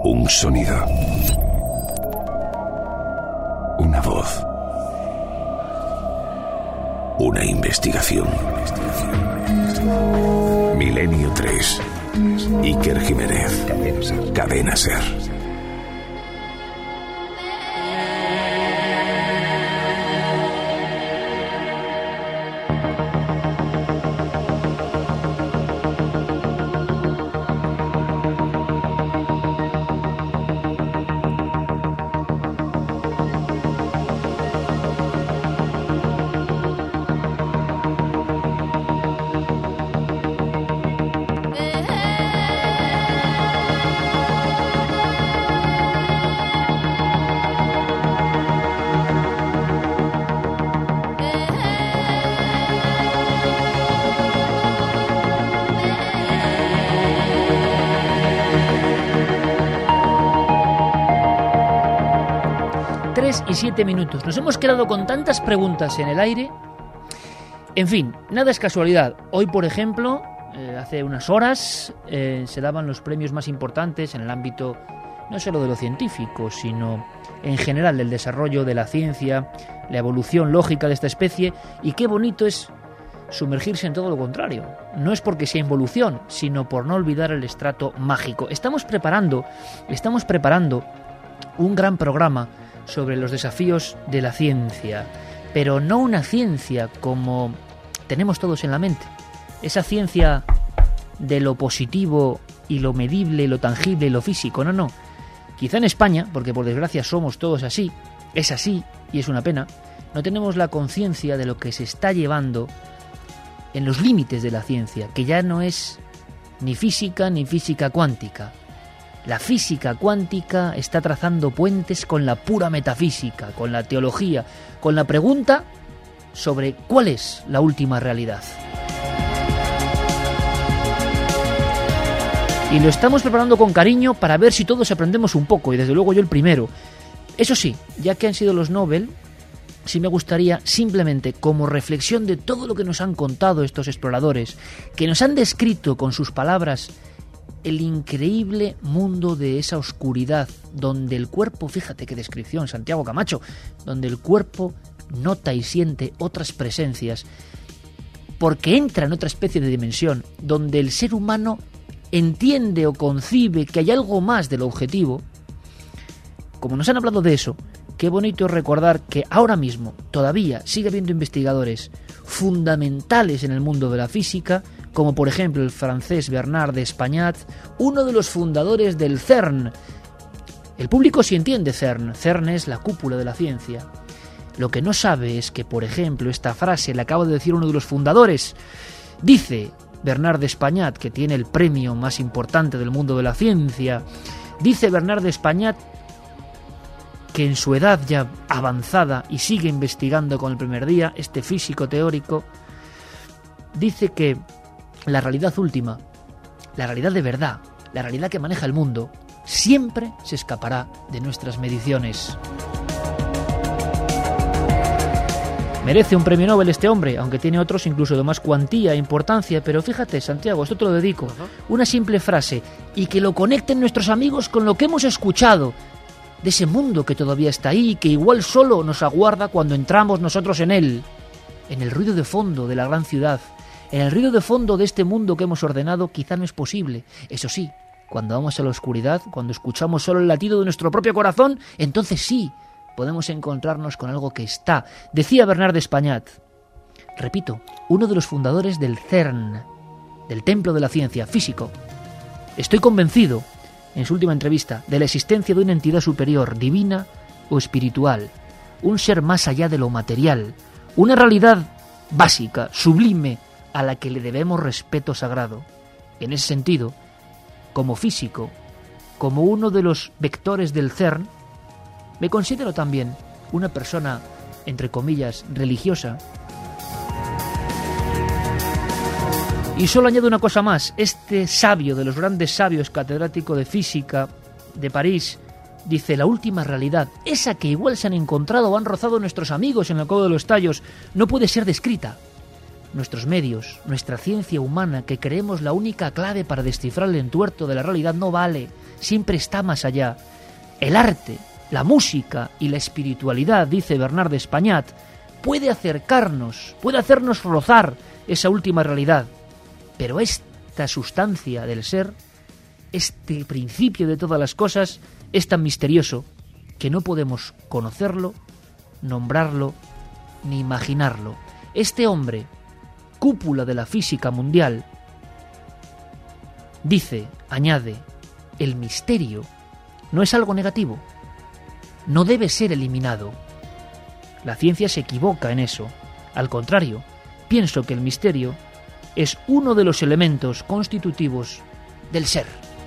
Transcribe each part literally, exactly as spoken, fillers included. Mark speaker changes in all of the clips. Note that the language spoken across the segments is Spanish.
Speaker 1: Un sonido. Una voz. Una investigación. Milenio tres. Iker Jiménez. Cadena Ser.
Speaker 2: Y siete minutos. Nos hemos quedado con tantas preguntas en el aire. En fin, nada es casualidad. Hoy, por ejemplo, eh, hace unas horas eh, se daban los premios más importantes en el ámbito no solo de lo científico, sino en general del desarrollo de la ciencia, la evolución lógica de esta especie. Y qué bonito es sumergirse en todo lo contrario. No es porque sea involución, sino por no olvidar el estrato mágico. Estamos preparando, estamos preparando un gran programa sobre los desafíos de la ciencia, pero no una ciencia como tenemos todos en la mente, esa ciencia de lo positivo y lo medible, lo tangible y lo físico, no, no. Quizá en España, porque por desgracia somos todos así, es así y es una pena, no tenemos la conciencia de lo que se está llevando en los límites de la ciencia, que ya no es ni física ni física cuántica. La física cuántica está trazando puentes con la pura metafísica, con la teología, con la pregunta sobre cuál es la última realidad. Y lo estamos preparando con cariño para ver si todos aprendemos un poco, y desde luego yo el primero. Eso sí, ya que han sido los Nobel, sí me gustaría simplemente, como reflexión de todo lo que nos han contado estos exploradores, que nos han descrito con sus palabras el increíble mundo de esa oscuridad, donde el cuerpo, fíjate qué descripción, Santiago Camacho, donde el cuerpo nota y siente otras presencias, porque entra en otra especie de dimensión, donde el ser humano entiende o concibe que hay algo más del objetivo. Como nos han hablado de eso, qué bonito es recordar que ahora mismo todavía sigue habiendo investigadores fundamentales en el mundo de la física, como por ejemplo el francés Bernard Despagnat, uno de los fundadores del CERN. El público sí entiende CERN. CERN es la cúpula de la ciencia. Lo que no sabe es que, por ejemplo, esta frase la acaba de decir uno de los fundadores. Dice Bernard Despagnat, que tiene el premio más importante del mundo de la ciencia, dice Bernard Despagnat que en su edad ya avanzada, y sigue investigando con el primer día, este físico teórico, dice que la realidad última, la realidad de verdad, la realidad que maneja el mundo, siempre se escapará de nuestras mediciones. Merece un premio Nobel este hombre, aunque tiene otros incluso de más cuantía e importancia, pero fíjate, Santiago, esto te lo dedico, una simple frase, y que lo conecten nuestros amigos con lo que hemos escuchado, de ese mundo que todavía está ahí y que igual solo nos aguarda cuando entramos nosotros en él, en el ruido de fondo de la gran ciudad. En el ruido de fondo de este mundo que hemos ordenado quizá no es posible. Eso sí, cuando vamos a la oscuridad, cuando escuchamos solo el latido de nuestro propio corazón, entonces sí, podemos encontrarnos con algo que está. Decía Bernard Despagnat, repito, uno de los fundadores del CERN, del Templo de la Ciencia, físico. Estoy convencido, en su última entrevista, de la existencia de una entidad superior, divina o espiritual, un ser más allá de lo material, una realidad básica, sublime, a la que le debemos respeto sagrado. En ese sentido, como físico, como uno de los vectores del CERN, me considero también una persona, entre comillas, religiosa. Y solo añado una cosa más, este sabio de los grandes sabios, catedrático de física de París, dice, la última realidad, esa que igual se han encontrado o han rozado nuestros amigos en el Cabo de los Tallos, no puede ser descrita. Nuestros medios, nuestra ciencia humana, que creemos la única clave para descifrar el entuerto de la realidad, no vale. siempre está más allá. El arte, la música y la espiritualidad, dice Bernard de Españat, puede acercarnos, puede hacernos rozar esa última realidad. Pero esta sustancia del ser, este principio de todas las cosas, es tan misterioso que no podemos conocerlo, nombrarlo, ni imaginarlo. Este hombre, cúpula de la física mundial, dice, añade, el misterio no es algo negativo, no debe ser eliminado. La ciencia se equivoca en eso. Al contrario, pienso que el misterio es uno de los elementos constitutivos del ser.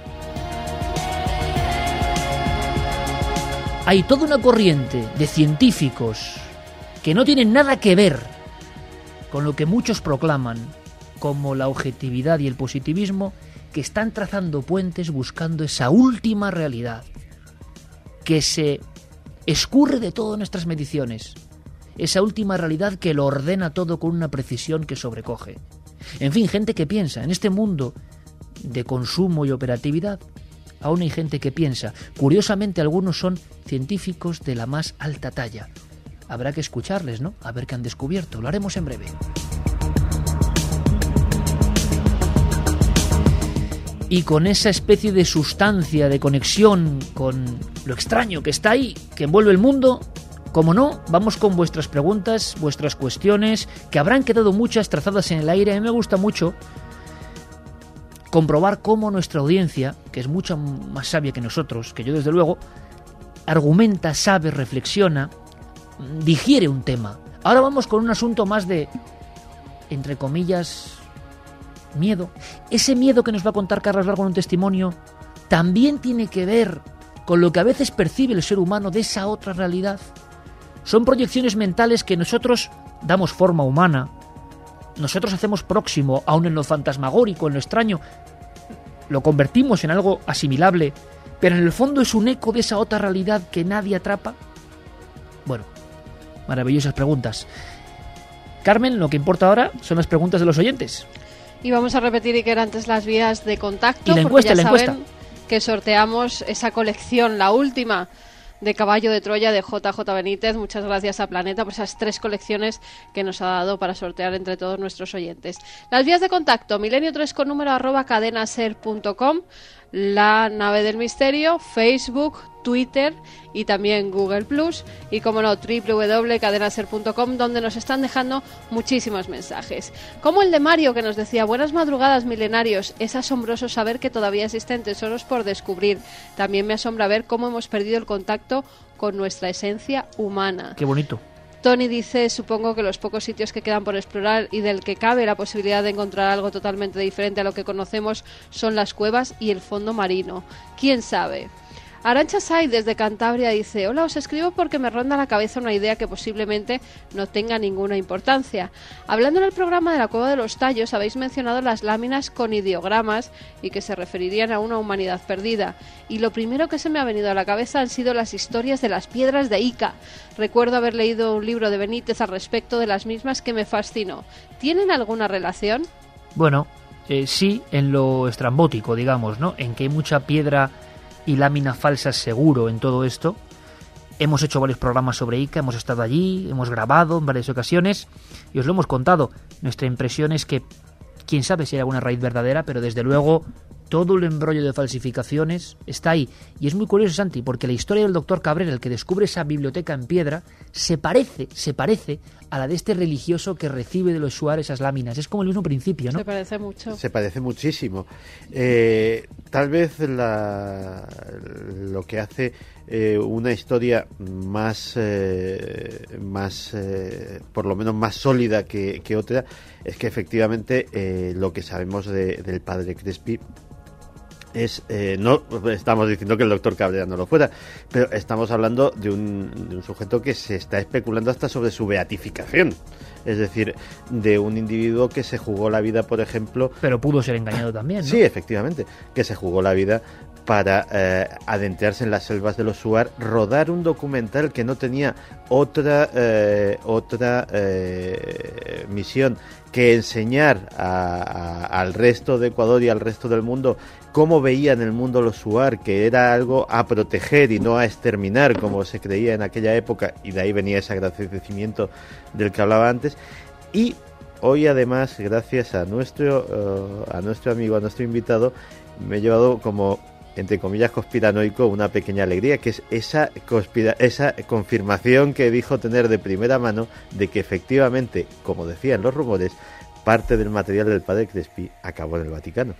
Speaker 2: Hay toda una corriente de científicos que no tienen nada que ver con lo que muchos proclaman como la objetividad y el positivismo, que están trazando puentes buscando esa última realidad que se escurre de todas nuestras mediciones, esa última realidad que lo ordena todo con una precisión que sobrecoge. En fin, gente que piensa en este mundo de consumo y operatividad. Aún hay gente que piensa. Curiosamente, algunos son científicos de la más alta talla. Habrá que escucharles, ¿no? A ver qué han descubierto. Lo haremos en breve. Y con esa especie de sustancia, de conexión con lo extraño que está ahí, que envuelve el mundo, como no, vamos con vuestras preguntas, vuestras cuestiones, que habrán quedado muchas trazadas en el aire. A mí me gusta mucho comprobar cómo nuestra audiencia, que es mucho más sabia que nosotros, que yo desde luego, argumenta, sabe, reflexiona, digiere un tema. Ahora vamos con un asunto más de, entre comillas, miedo. Ese miedo que nos va a contar Carlos Largo en un testimonio también tiene que ver con lo que a veces percibe el ser humano de esa otra realidad. Son proyecciones mentales que nosotros damos forma humana, nosotros hacemos próximo, aun en lo fantasmagórico, en lo extraño, lo convertimos en algo asimilable, pero en el fondo es un eco de esa otra realidad que nadie atrapa. Bueno, maravillosas preguntas. Carmen, lo que importa ahora son las preguntas de los oyentes.
Speaker 3: Y vamos a repetir, Iker, antes las vías de contacto,
Speaker 2: y la encuesta,
Speaker 3: porque ya
Speaker 2: la
Speaker 3: saben
Speaker 2: encuesta.
Speaker 3: que sorteamos esa colección, la última de Caballo de Troya de J J Benítez. Muchas gracias a Planeta por esas tres colecciones que nos ha dado para sortear entre todos nuestros oyentes. Las vías de contacto, milenio tres con número arroba cadenaser punto com, La Nave del Misterio, Facebook, Twitter y también Google Plus, y como no, doble u doble u doble u punto cadenaser punto com, donde nos están dejando muchísimos mensajes, como el de Mario, que nos decía: buenas madrugadas, milenarios, es asombroso saber que todavía existen tesoros por descubrir. También me asombra ver cómo hemos perdido el contacto con nuestra esencia humana.
Speaker 2: Qué bonito.
Speaker 3: Tony dice: supongo que los pocos sitios que quedan por explorar y del que cabe la posibilidad de encontrar algo totalmente diferente a lo que conocemos son las cuevas y el fondo marino. ¿Quién sabe? Arantxa Say desde Cantabria dice: hola, os escribo porque me ronda la cabeza una idea que posiblemente no tenga ninguna importancia. Hablando en el programa de la Cueva de los Tallos habéis mencionado las láminas con ideogramas y que se referirían a una humanidad perdida. Y lo primero que se me ha venido a la cabeza han sido las historias de las piedras de Ica. Recuerdo haber leído un libro de Benítez al respecto de las mismas que me fascinó. ¿Tienen alguna relación?
Speaker 2: Bueno, eh, sí, en lo estrambótico, digamos, ¿no? En que hay mucha piedra y láminas falsas seguro en todo esto. Hemos hecho varios programas sobre Ica, hemos estado allí, hemos grabado en varias ocasiones y os lo hemos contado. Nuestra impresión es que, quién sabe si hay alguna raíz verdadera, pero desde luego todo el embrollo de falsificaciones está ahí. Y es muy curioso, Santi, porque la historia del doctor Cabrera, el que descubre esa biblioteca en piedra, se parece, se parece a la de este religioso que recibe de los Shuar esas láminas. Es como el mismo principio, ¿no?
Speaker 3: Se parece mucho.
Speaker 4: Se parece muchísimo. Eh, tal vez la, lo que hace eh, una historia más, eh, más eh, por lo menos más sólida que, que otra, es que efectivamente eh, lo que sabemos de, del padre Crespi es, eh, no estamos diciendo que el doctor Cabrera no lo fuera, pero estamos hablando de un, de un sujeto que se está especulando hasta sobre su beatificación. Es decir, de un individuo que se jugó la vida, por ejemplo...
Speaker 2: Pero pudo ser engañado también, ¿no?
Speaker 4: Sí, efectivamente, que se jugó la vida para eh, adentrarse en las selvas de los Shuar, rodar un documental que no tenía otra, eh, otra eh, misión que enseñar a, a, al resto de Ecuador y al resto del mundo cómo veían el mundo los Shuar, que era algo a proteger y no a exterminar, como se creía en aquella época, y de ahí venía ese agradecimiento del que hablaba antes. Y hoy, además, gracias a nuestro, uh, a nuestro amigo, a nuestro invitado, me he llevado como, entre comillas, conspiranoico, una pequeña alegría, que es esa, conspira- esa confirmación que dijo tener de primera mano de que efectivamente, como decían los rumores, parte del material del padre Crespi acabó en el Vaticano.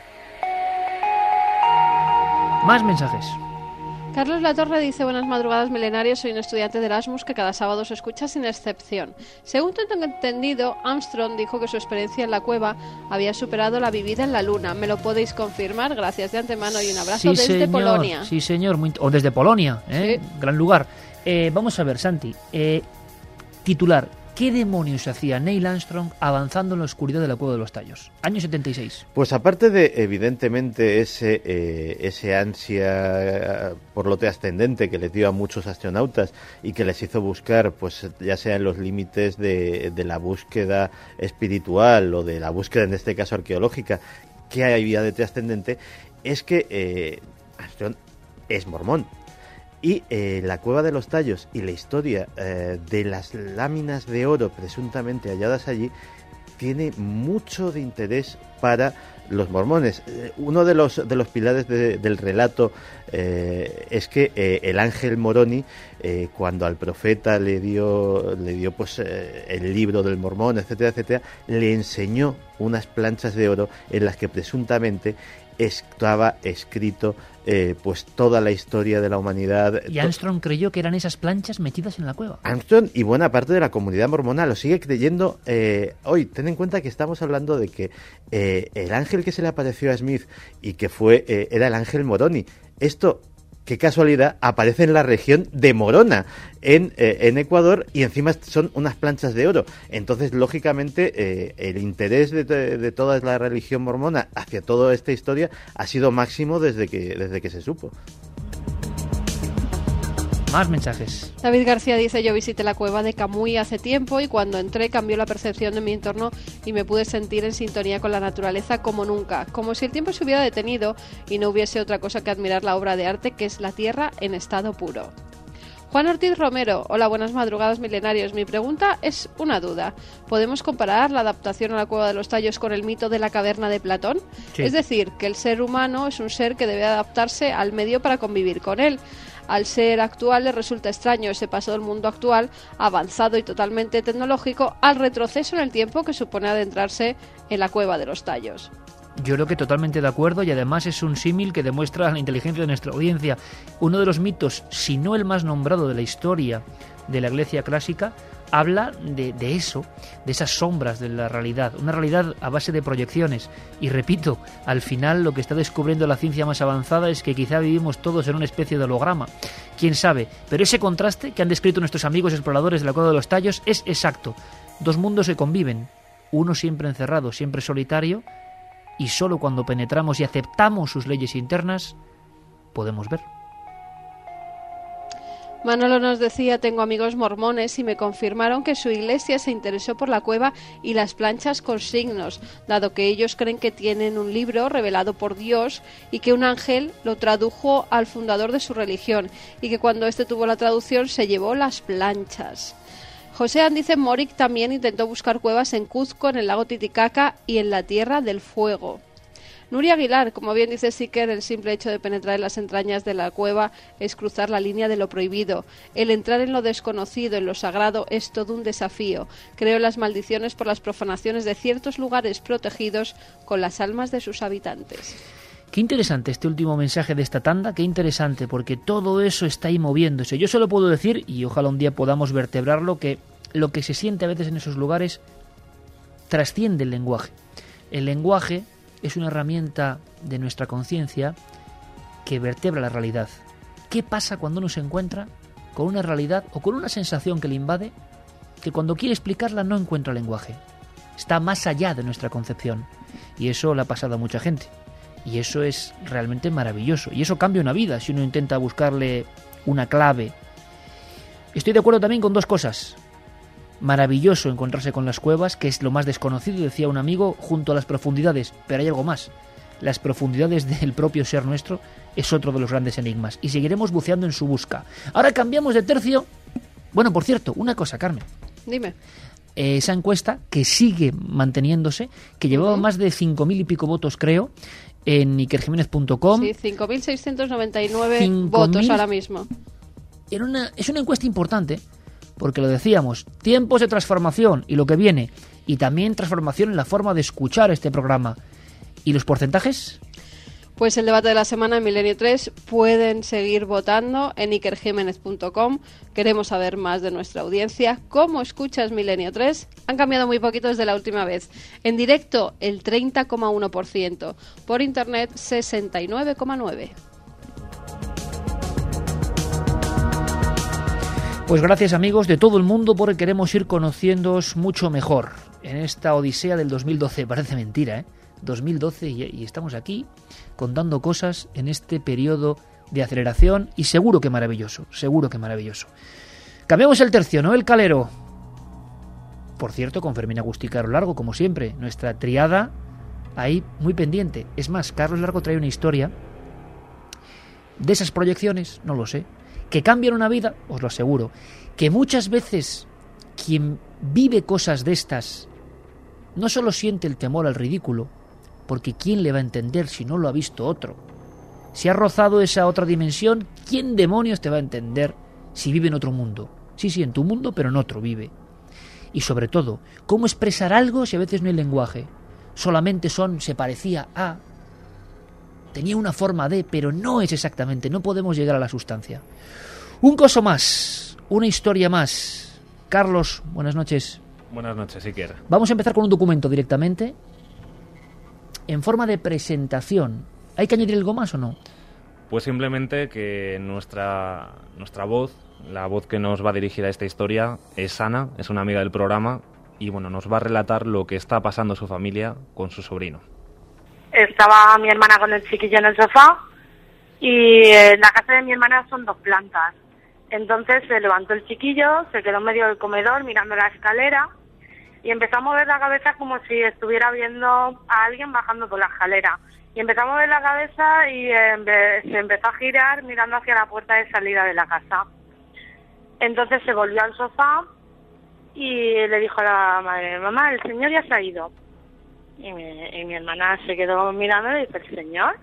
Speaker 2: Más mensajes.
Speaker 3: Carlos Latorre dice: buenas madrugadas milenarios, soy un estudiante de Erasmus que cada sábado se escucha sin excepción. Según tengo entendido, Armstrong dijo que su experiencia en la cueva había superado la vivida en la Luna. ¿Me lo podéis confirmar? Gracias de antemano y un abrazo
Speaker 2: Sí,
Speaker 3: desde
Speaker 2: señor,
Speaker 3: Polonia.
Speaker 2: Sí, señor, muy, o desde Polonia, ¿eh?
Speaker 3: Sí.
Speaker 2: Gran lugar. Eh, vamos a ver, Santi, eh, titular: ¿qué demonios hacía Neil Armstrong avanzando en la oscuridad de la Cueva de los Tallos? Año setenta y seis.
Speaker 4: Pues aparte de, evidentemente, ese eh, ese ansia por lo trascendente que les dio a muchos astronautas y que les hizo buscar, pues ya sea en los límites de, de la búsqueda espiritual o de la búsqueda, en este caso, arqueológica, que había de trascendente, es que eh, Armstrong es mormón. Y eh, la Cueva de los Tallos y la historia eh, de las láminas de oro presuntamente halladas allí tiene mucho de interés para los mormones. Eh, uno de los de los pilares de, del relato eh, es que eh, el ángel Moroni, eh, cuando al profeta le dio le dio pues eh, el libro del mormón, etcétera, etcétera, le enseñó unas planchas de oro en las que presuntamente estaba escrito eh, pues toda la historia de la humanidad.
Speaker 2: Y Armstrong creyó que eran esas planchas metidas en la cueva.
Speaker 4: Armstrong y buena parte de la comunidad mormona lo sigue creyendo eh, hoy. Ten en cuenta que estamos hablando de que eh, el ángel que se le apareció a Smith y que fue eh, era el ángel Moroni. Esto, qué casualidad, aparece en la región de Morona, en, eh, en Ecuador, y encima son unas planchas de oro. Entonces, lógicamente, eh, el interés de, de, de toda la religión mormona hacia toda esta historia ha sido máximo desde que, desde que se supo.
Speaker 2: Más mensajes.
Speaker 3: David García dice: yo visité la cueva de Camuy hace tiempo y cuando entré cambió la percepción de mi entorno y me pude sentir en sintonía con la naturaleza como nunca, como si el tiempo se hubiera detenido y no hubiese otra cosa que admirar la obra de arte que es la tierra en estado puro. Juan Ortiz Romero: hola, buenas madrugadas milenarios. Mi pregunta es una duda. ¿Podemos comparar la adaptación a la Cueva de los Tallos con el mito de la caverna de Platón?
Speaker 2: Sí.
Speaker 3: Es decir, que el ser humano es un ser que debe adaptarse al medio para convivir con él. Al ser actual le resulta extraño ese paso del mundo actual, avanzado y totalmente tecnológico, al retroceso en el tiempo que supone adentrarse en la Cueva de los Tallos.
Speaker 2: Yo creo que totalmente de acuerdo, y además es un símil que demuestra la inteligencia de nuestra audiencia. Uno de los mitos, si no el más nombrado de la historia de la Iglesia clásica, habla de, de eso, de esas sombras de la realidad, una realidad a base de proyecciones. Y repito, al final lo que está descubriendo la ciencia más avanzada es que quizá vivimos todos en una especie de holograma. Quién sabe, pero ese contraste que han descrito nuestros amigos exploradores de la Cueva de los Tallos es exacto. Dos mundos que conviven, uno siempre encerrado, siempre solitario, y solo cuando penetramos y aceptamos sus leyes internas podemos ver.
Speaker 3: Manolo nos decía: tengo amigos mormones y me confirmaron que su iglesia se interesó por la cueva y las planchas con signos, dado que ellos creen que tienen un libro revelado por Dios y que un ángel lo tradujo al fundador de su religión y que cuando éste tuvo la traducción se llevó las planchas. José Andice Moric también intentó buscar cuevas en Cuzco, en el lago Titicaca y en la Tierra del Fuego. Nuria Aguilar: como bien dice Siker, el simple hecho de penetrar en las entrañas de la cueva es cruzar la línea de lo prohibido. El entrar en lo desconocido, en lo sagrado, es todo un desafío. Creo en las maldiciones por las profanaciones de ciertos lugares protegidos con las almas de sus habitantes.
Speaker 2: Qué interesante este último mensaje de esta tanda, qué interesante, porque todo eso está ahí moviéndose. Yo solo puedo decir, y ojalá un día podamos vertebrarlo, que lo que se siente a veces en esos lugares trasciende el lenguaje. El lenguaje es una herramienta de nuestra conciencia que vertebra la realidad. ¿Qué pasa cuando uno se encuentra con una realidad o con una sensación que le invade, que cuando quiere explicarla no encuentra lenguaje? Está más allá de nuestra concepción. Y eso le ha pasado a mucha gente. Y eso es realmente maravilloso. Y eso cambia una vida si uno intenta buscarle una clave. Estoy de acuerdo también con dos cosas. Maravilloso encontrarse con las cuevas, que es lo más desconocido, decía un amigo, junto a las profundidades. Pero hay algo más. las profundidades del propio ser nuestro, es otro de los grandes enigmas. Y seguiremos buceando en su busca. Ahora cambiamos de tercio. Bueno, por cierto, una cosa, Carmen.
Speaker 3: Dime.
Speaker 2: Eh, esa encuesta que sigue manteniéndose, que llevaba uh-huh. más de cinco mil y pico votos, creo, en iker jiménez punto com.
Speaker 3: Sí, cinco mil seiscientos noventa y nueve votos ahora mismo.
Speaker 2: Era una, es una encuesta importante, porque lo decíamos, tiempos de transformación y lo que viene, y también transformación en la forma de escuchar este programa. ¿Y los porcentajes?
Speaker 3: Pues el debate de la semana en Milenio tres pueden seguir votando en iker jiménez punto com. Queremos saber más de nuestra audiencia. ¿Cómo escuchas Milenio tres? Han cambiado muy poquito desde la última vez. En directo, el treinta coma uno por ciento. Por internet, sesenta y nueve coma nueve por ciento.
Speaker 2: Pues gracias, amigos de todo el mundo, porque queremos ir conociéndoos mucho mejor en esta odisea del dos mil doce. Parece mentira, ¿eh? dos mil doce y, y estamos aquí contando cosas en este periodo de aceleración y seguro que maravilloso, seguro que maravilloso. Cambiamos el tercio, Noel Calero. Por cierto, con Fermín Agustí Carlos Largo, como siempre, nuestra triada ahí muy pendiente. Es más, Carlos Largo trae una historia de esas proyecciones, no lo sé, que cambian una vida, os lo aseguro, que muchas veces quien vive cosas de estas no solo siente el temor al ridículo, porque ¿quién le va a entender si no lo ha visto otro? Si ha rozado esa otra dimensión, ¿quién demonios te va a entender si vive en otro mundo? Sí, sí, en tu mundo, pero en otro vive. Y sobre todo, ¿cómo expresar algo si a veces no hay lenguaje? Solamente son, se parecía a, tenía una forma de, pero no es exactamente, no podemos llegar a la sustancia. Un coso más, una historia más. Carlos, buenas noches.
Speaker 5: Buenas noches, Iker.
Speaker 2: Vamos a empezar con un documento directamente, en forma de presentación. ¿Hay que añadir algo más o no?
Speaker 5: Pues simplemente que nuestra, nuestra voz, la voz que nos va a dirigir a esta historia, es Ana, es una amiga del programa, y bueno, nos va a relatar lo que está pasando su familia con su sobrino.
Speaker 6: Estaba mi hermana con el chiquillo en el sofá, y en la casa de mi hermana son dos plantas. Entonces se levantó el chiquillo, se quedó en medio del comedor mirando la escalera y empezó a mover la cabeza como si estuviera viendo a alguien bajando por la escalera. Y empezó a mover la cabeza y eh, se empezó a girar mirando hacia la puerta de salida de la casa. Entonces se volvió al sofá y le dijo a la madre, mamá, el señor ya se ha ido. Y mi, y mi hermana se quedó mirando y dice, ¿el señor?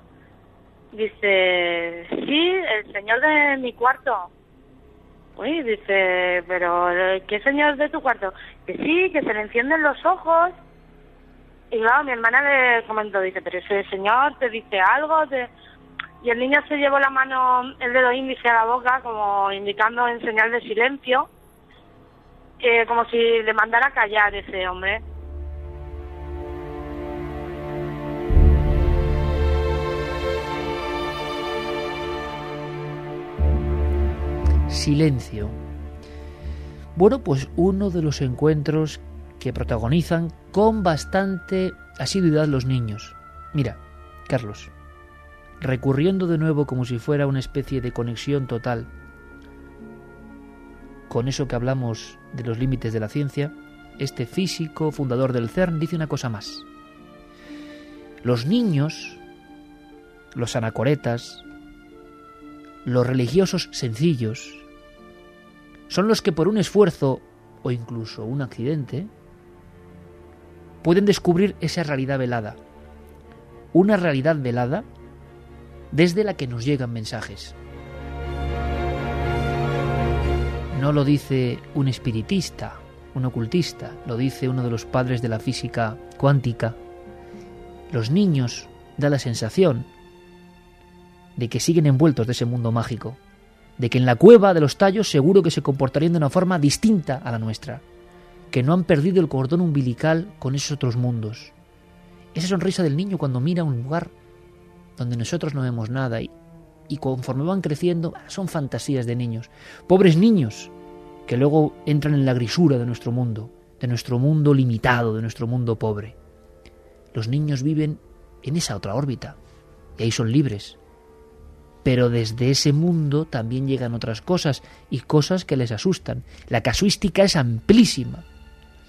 Speaker 6: Dice, sí, el señor de mi cuarto. Uy, dice, pero ¿qué señor de tu cuarto? Que sí, que se le encienden los ojos. Y claro, mi hermana le comentó, dice, pero ese señor te dice algo. Te... Y el niño se llevó la mano, el dedo índice a la boca, como indicando en señal de silencio, eh, como si le mandara a callar ese hombre.
Speaker 2: Silencio. Bueno, pues uno de los encuentros que protagonizan con bastante asiduidad los niños. Mira, Carlos, recurriendo de nuevo como si fuera una especie de conexión total con eso que hablamos de los límites de la ciencia, este físico fundador del CERN dice una cosa más. Los niños, los anacoretas, los religiosos sencillos, son los que por un esfuerzo o incluso un accidente pueden descubrir esa realidad velada. Una realidad velada desde la que nos llegan mensajes. No lo dice un espiritista, un ocultista, lo dice uno de los padres de la física cuántica. Los niños da la sensación de que siguen envueltos de ese mundo mágico, de que en la cueva de los tallos seguro que se comportarían de una forma distinta a la nuestra, que no han perdido el cordón umbilical con esos otros mundos. Esa sonrisa del niño cuando mira un lugar donde nosotros no vemos nada y, y conforme van creciendo son fantasías de niños. Pobres niños que luego entran en la grisura de nuestro mundo, de nuestro mundo limitado, de nuestro mundo pobre. Los niños viven en esa otra órbita y ahí son libres. Pero desde ese mundo también llegan otras cosas y cosas que les asustan. La casuística es amplísima.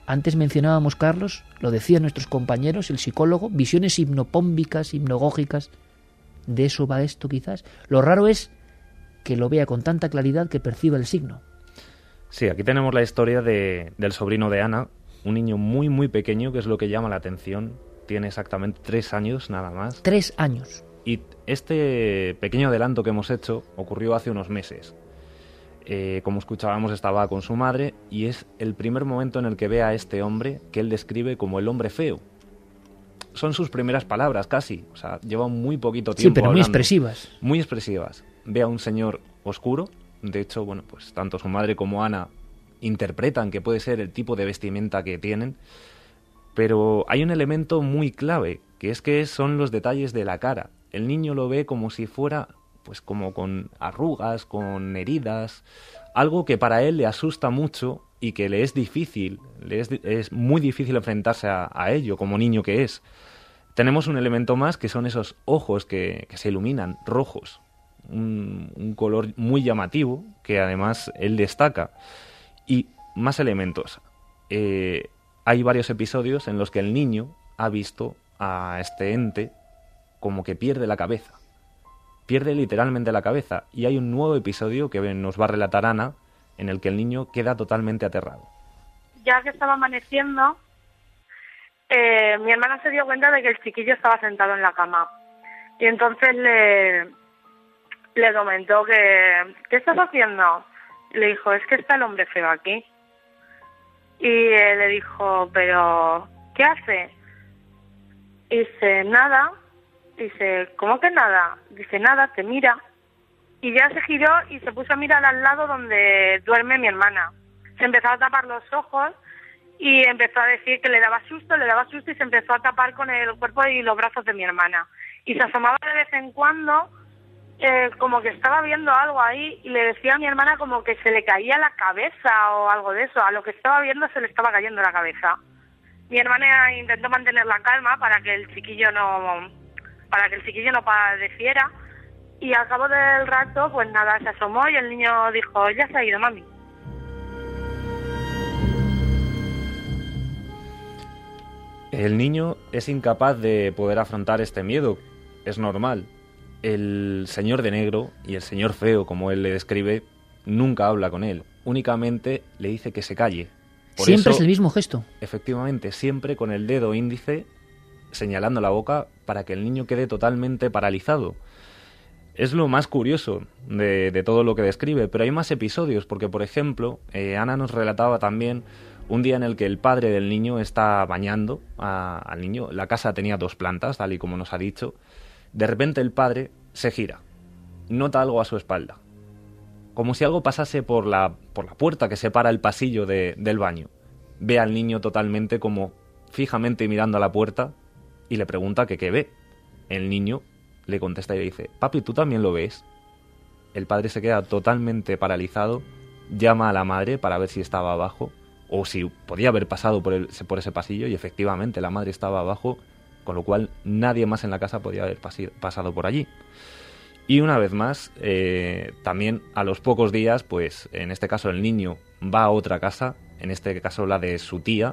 Speaker 2: Antes mencionábamos, Carlos, lo decían nuestros compañeros, el psicólogo, visiones hipnopómbicas, hipnogógicas. ¿De eso va esto quizás? Lo raro es que lo vea con tanta claridad que perciba el signo.
Speaker 5: Sí, aquí tenemos la historia de, del sobrino de Ana, un niño muy, muy pequeño, que es lo que llama la atención. Tiene exactamente tres años, nada más.
Speaker 2: Tres años.
Speaker 5: Y este pequeño adelanto que hemos hecho ocurrió hace unos meses. Eh, como escuchábamos, estaba con su madre y es el primer momento en el que ve a este hombre que él describe como el hombre feo. Son sus primeras palabras, casi. O sea, lleva muy poquito tiempo
Speaker 2: Sí, pero muy
Speaker 5: hablando.
Speaker 2: expresivas.
Speaker 5: Muy expresivas. Ve a un señor oscuro. De hecho, bueno, pues tanto su madre como Ana interpretan que puede ser el tipo de vestimenta que tienen. Pero hay un elemento muy clave, que es que son los detalles de la cara. El niño lo ve como si fuera, pues como con arrugas, con heridas, algo que para él le asusta mucho y que le es difícil, le es, es muy difícil enfrentarse a, a ello, como niño que es. Tenemos un elemento más, que son esos ojos que, que se iluminan, rojos, un, un color muy llamativo, que además él destaca. Y más elementos. Eh, hay varios episodios en los que el niño ha visto a este ente como que pierde la cabeza. Pierde literalmente la cabeza. Y hay un nuevo episodio que nos va a relatar Ana, en el que el niño queda totalmente aterrado.
Speaker 6: Ya que estaba amaneciendo, eh, mi hermana se dio cuenta de que el chiquillo estaba sentado en la cama. Y entonces le, le comentó que, ¿qué estás haciendo? Y le dijo, es que está el hombre feo aquí. Y él le dijo, pero, ¿qué hace? Y dice, nada. Dice, ¿cómo que nada? Dice, nada, te mira. Y ya se giró y se puso a mirar al lado donde duerme mi hermana. Se empezó a tapar los ojos y empezó a decir que le daba susto, le daba susto y se empezó a tapar con el cuerpo y los brazos de mi hermana. Y se asomaba de vez en cuando, eh, como que estaba viendo algo ahí y le decía a mi hermana como que se le caía la cabeza o algo de eso. A lo que estaba viendo se le estaba cayendo la cabeza. Mi hermana intentó mantener la calma para que el chiquillo no, para que el chiquillo no padeciera. Y al cabo del rato, pues nada, se asomó y el niño dijo, ya se ha ido, mami.
Speaker 5: El niño es incapaz de poder afrontar este miedo. Es normal. El señor de negro y el señor feo, como él le describe, nunca habla con él. Únicamente le dice que se calle. Por
Speaker 2: Siempre
Speaker 5: eso,
Speaker 2: es el mismo gesto.
Speaker 5: Efectivamente, siempre con el dedo índice señalando la boca para que el niño quede totalmente paralizado. Es lo más curioso de, de todo lo que describe, pero hay más episodios, porque por ejemplo, eh, Ana nos relataba también un día en el que el padre del niño está bañando a, al niño. La casa tenía dos plantas, tal y como nos ha dicho. De repente el padre se gira, nota algo a su espalda, como si algo pasase por la, por la puerta que separa el pasillo de, del baño. Ve al niño totalmente como fijamente mirando a la puerta y le pregunta que qué ve. El niño le contesta y le dice, papi, ¿tú también lo ves? El padre se queda totalmente paralizado, llama a la madre para ver si estaba abajo o si podía haber pasado por, el, por ese pasillo, y efectivamente la madre estaba abajo, con lo cual nadie más en la casa podía haber pasi- pasado por allí. Y una vez más, eh, también a los pocos días, pues en este caso el niño va a otra casa, en este caso la de su tía,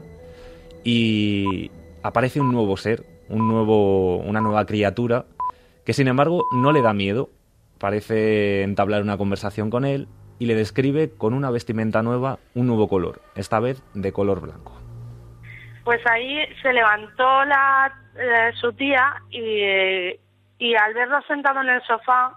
Speaker 5: y aparece un nuevo ser, un nuevo, una nueva criatura, que sin embargo no le da miedo, parece entablar una conversación con él y le describe con una vestimenta nueva un nuevo color, esta vez de color blanco.
Speaker 6: Pues ahí se levantó la, eh, su tía y, y al verlo sentado en el sofá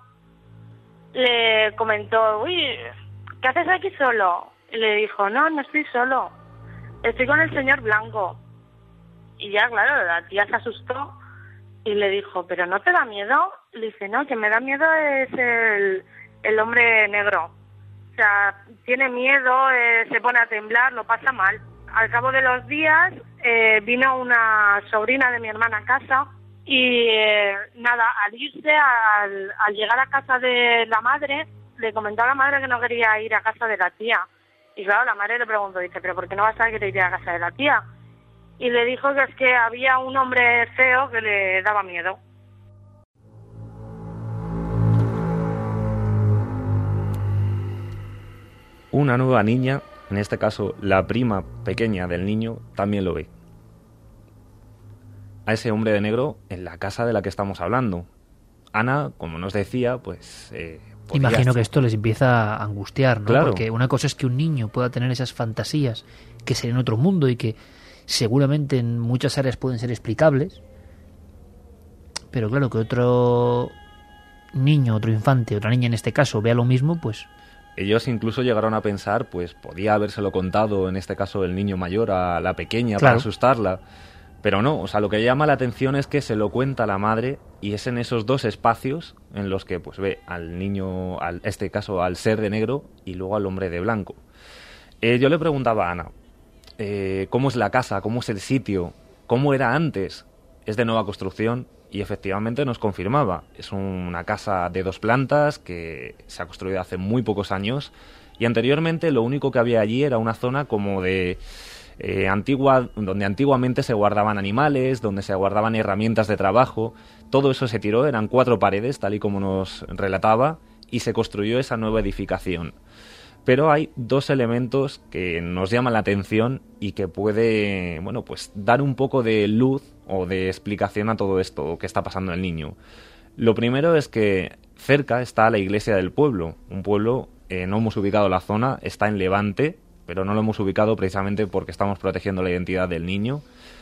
Speaker 6: le comentó, uy, ¿qué haces aquí solo? Y le dijo, no, no estoy solo, estoy con el señor blanco. Y ya, claro, la tía se asustó y le dijo, ¿pero no te da miedo? Y le dice, no, que me da miedo es el, el hombre negro. O sea, tiene miedo, eh, se pone a temblar, lo pasa mal. Al cabo de los días eh, vino una sobrina de mi hermana a casa y eh, nada, al irse, al, al llegar a casa de la madre, le comentó a la madre que no quería ir a casa de la tía. Y claro, la madre le preguntó, dice, ¿pero por qué no vas a querer ir a casa de la tía? Y le dijo que es que había un hombre feo que le daba miedo.
Speaker 5: Una nueva niña en este caso la prima pequeña del niño, también lo ve. A ese hombre de negro en la casa de la que estamos hablando. Ana, como nos decía, pues... Eh,
Speaker 2: Imagino que esto les empieza a angustiar, ¿no?
Speaker 5: Claro.
Speaker 2: Porque una cosa es que un niño pueda tener esas fantasías que serían en otro mundo y que seguramente en muchas áreas pueden ser explicables, pero claro, que otro niño, otro infante, otra niña en este caso, vea lo mismo, pues...
Speaker 5: Ellos incluso llegaron a pensar, pues podía habérselo contado, en este caso el niño mayor, a la pequeña,
Speaker 2: claro,
Speaker 5: para asustarla. Pero no, o sea, lo que llama la atención es que se lo cuenta la madre y es en esos dos espacios en los que pues ve al niño, en este caso al ser de negro y luego al hombre de blanco. Eh, yo le preguntaba a Ana, eh, ¿cómo es la casa? ¿Cómo es el sitio? ¿Cómo era antes? Es de nueva construcción y efectivamente nos confirmaba. Es una casa de dos plantas que se ha construido hace muy pocos años y anteriormente lo único que había allí era una zona como de... Eh, antigua, donde antiguamente se guardaban animales, donde se guardaban herramientas de trabajo. Todo eso se tiró, eran cuatro paredes, tal y como nos relataba, y se construyó esa nueva edificación. Pero hay dos elementos que nos llaman la atención y que puede, bueno, pues dar un poco de luz o de explicación a todo esto que está pasando en el niño. Lo primero es que cerca está la iglesia del pueblo, un pueblo, eh, no hemos ubicado la zona, está en Levante, pero no lo hemos ubicado precisamente porque estamos protegiendo la identidad del niño.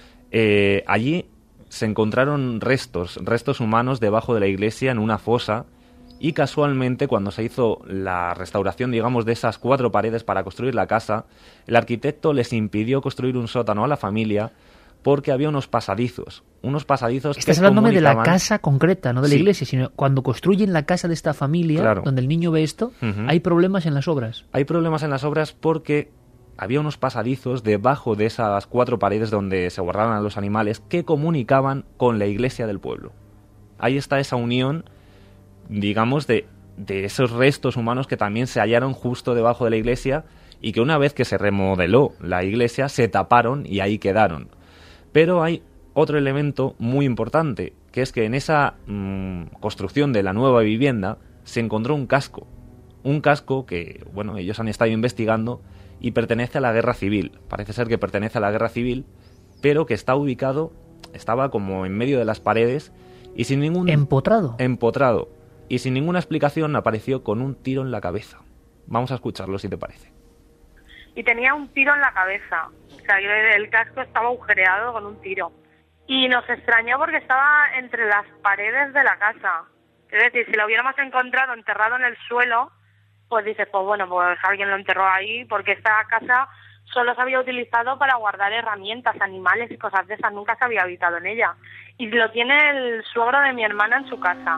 Speaker 5: Eh, allí se encontraron restos, restos humanos debajo de la iglesia en una fosa y casualmente cuando se hizo la restauración, digamos, de esas cuatro paredes para construir la casa, el arquitecto les impidió construir un sótano a la familia porque había unos pasadizos, unos pasadizos
Speaker 2: Estás
Speaker 5: que
Speaker 2: hablándome
Speaker 5: comunicaban...
Speaker 2: de la casa concreta, no de la
Speaker 5: Sí.
Speaker 2: iglesia, sino cuando construyen la casa de esta familia,
Speaker 5: Claro.
Speaker 2: donde el niño ve esto,
Speaker 5: Ujú.
Speaker 2: hay problemas en las obras.
Speaker 5: Hay problemas en las obras porque había unos pasadizos debajo de esas cuatro paredes donde se guardaban a los animales que comunicaban con la iglesia del pueblo. Ahí está esa unión, digamos, de, de esos restos humanos que también se hallaron justo debajo de la iglesia y que una vez que se remodeló la iglesia se taparon y ahí quedaron. Pero hay otro elemento muy importante, que es que en esa mmm, construcción de la nueva vivienda se encontró un casco. Un casco que, bueno, ellos han estado investigando y pertenece a la guerra civil. Parece ser que pertenece a la guerra civil, pero que está ubicado, estaba como en medio de las paredes y sin ningún...
Speaker 2: ¿Empotrado?
Speaker 5: Empotrado. Y sin ninguna explicación apareció con un tiro en la cabeza. Vamos a escucharlo si te parece.
Speaker 6: Y tenía un tiro en la cabeza. O sea, el casco estaba agujereado con un tiro. Y nos extrañó porque estaba entre las paredes de la casa. Es decir, si lo hubiéramos encontrado enterrado en el suelo, pues dices, pues bueno, pues alguien lo enterró ahí, porque esta casa solo se había utilizado para guardar herramientas, animales y cosas de esas, nunca se había habitado en ella. Y lo tiene el suegro de mi hermana en su casa.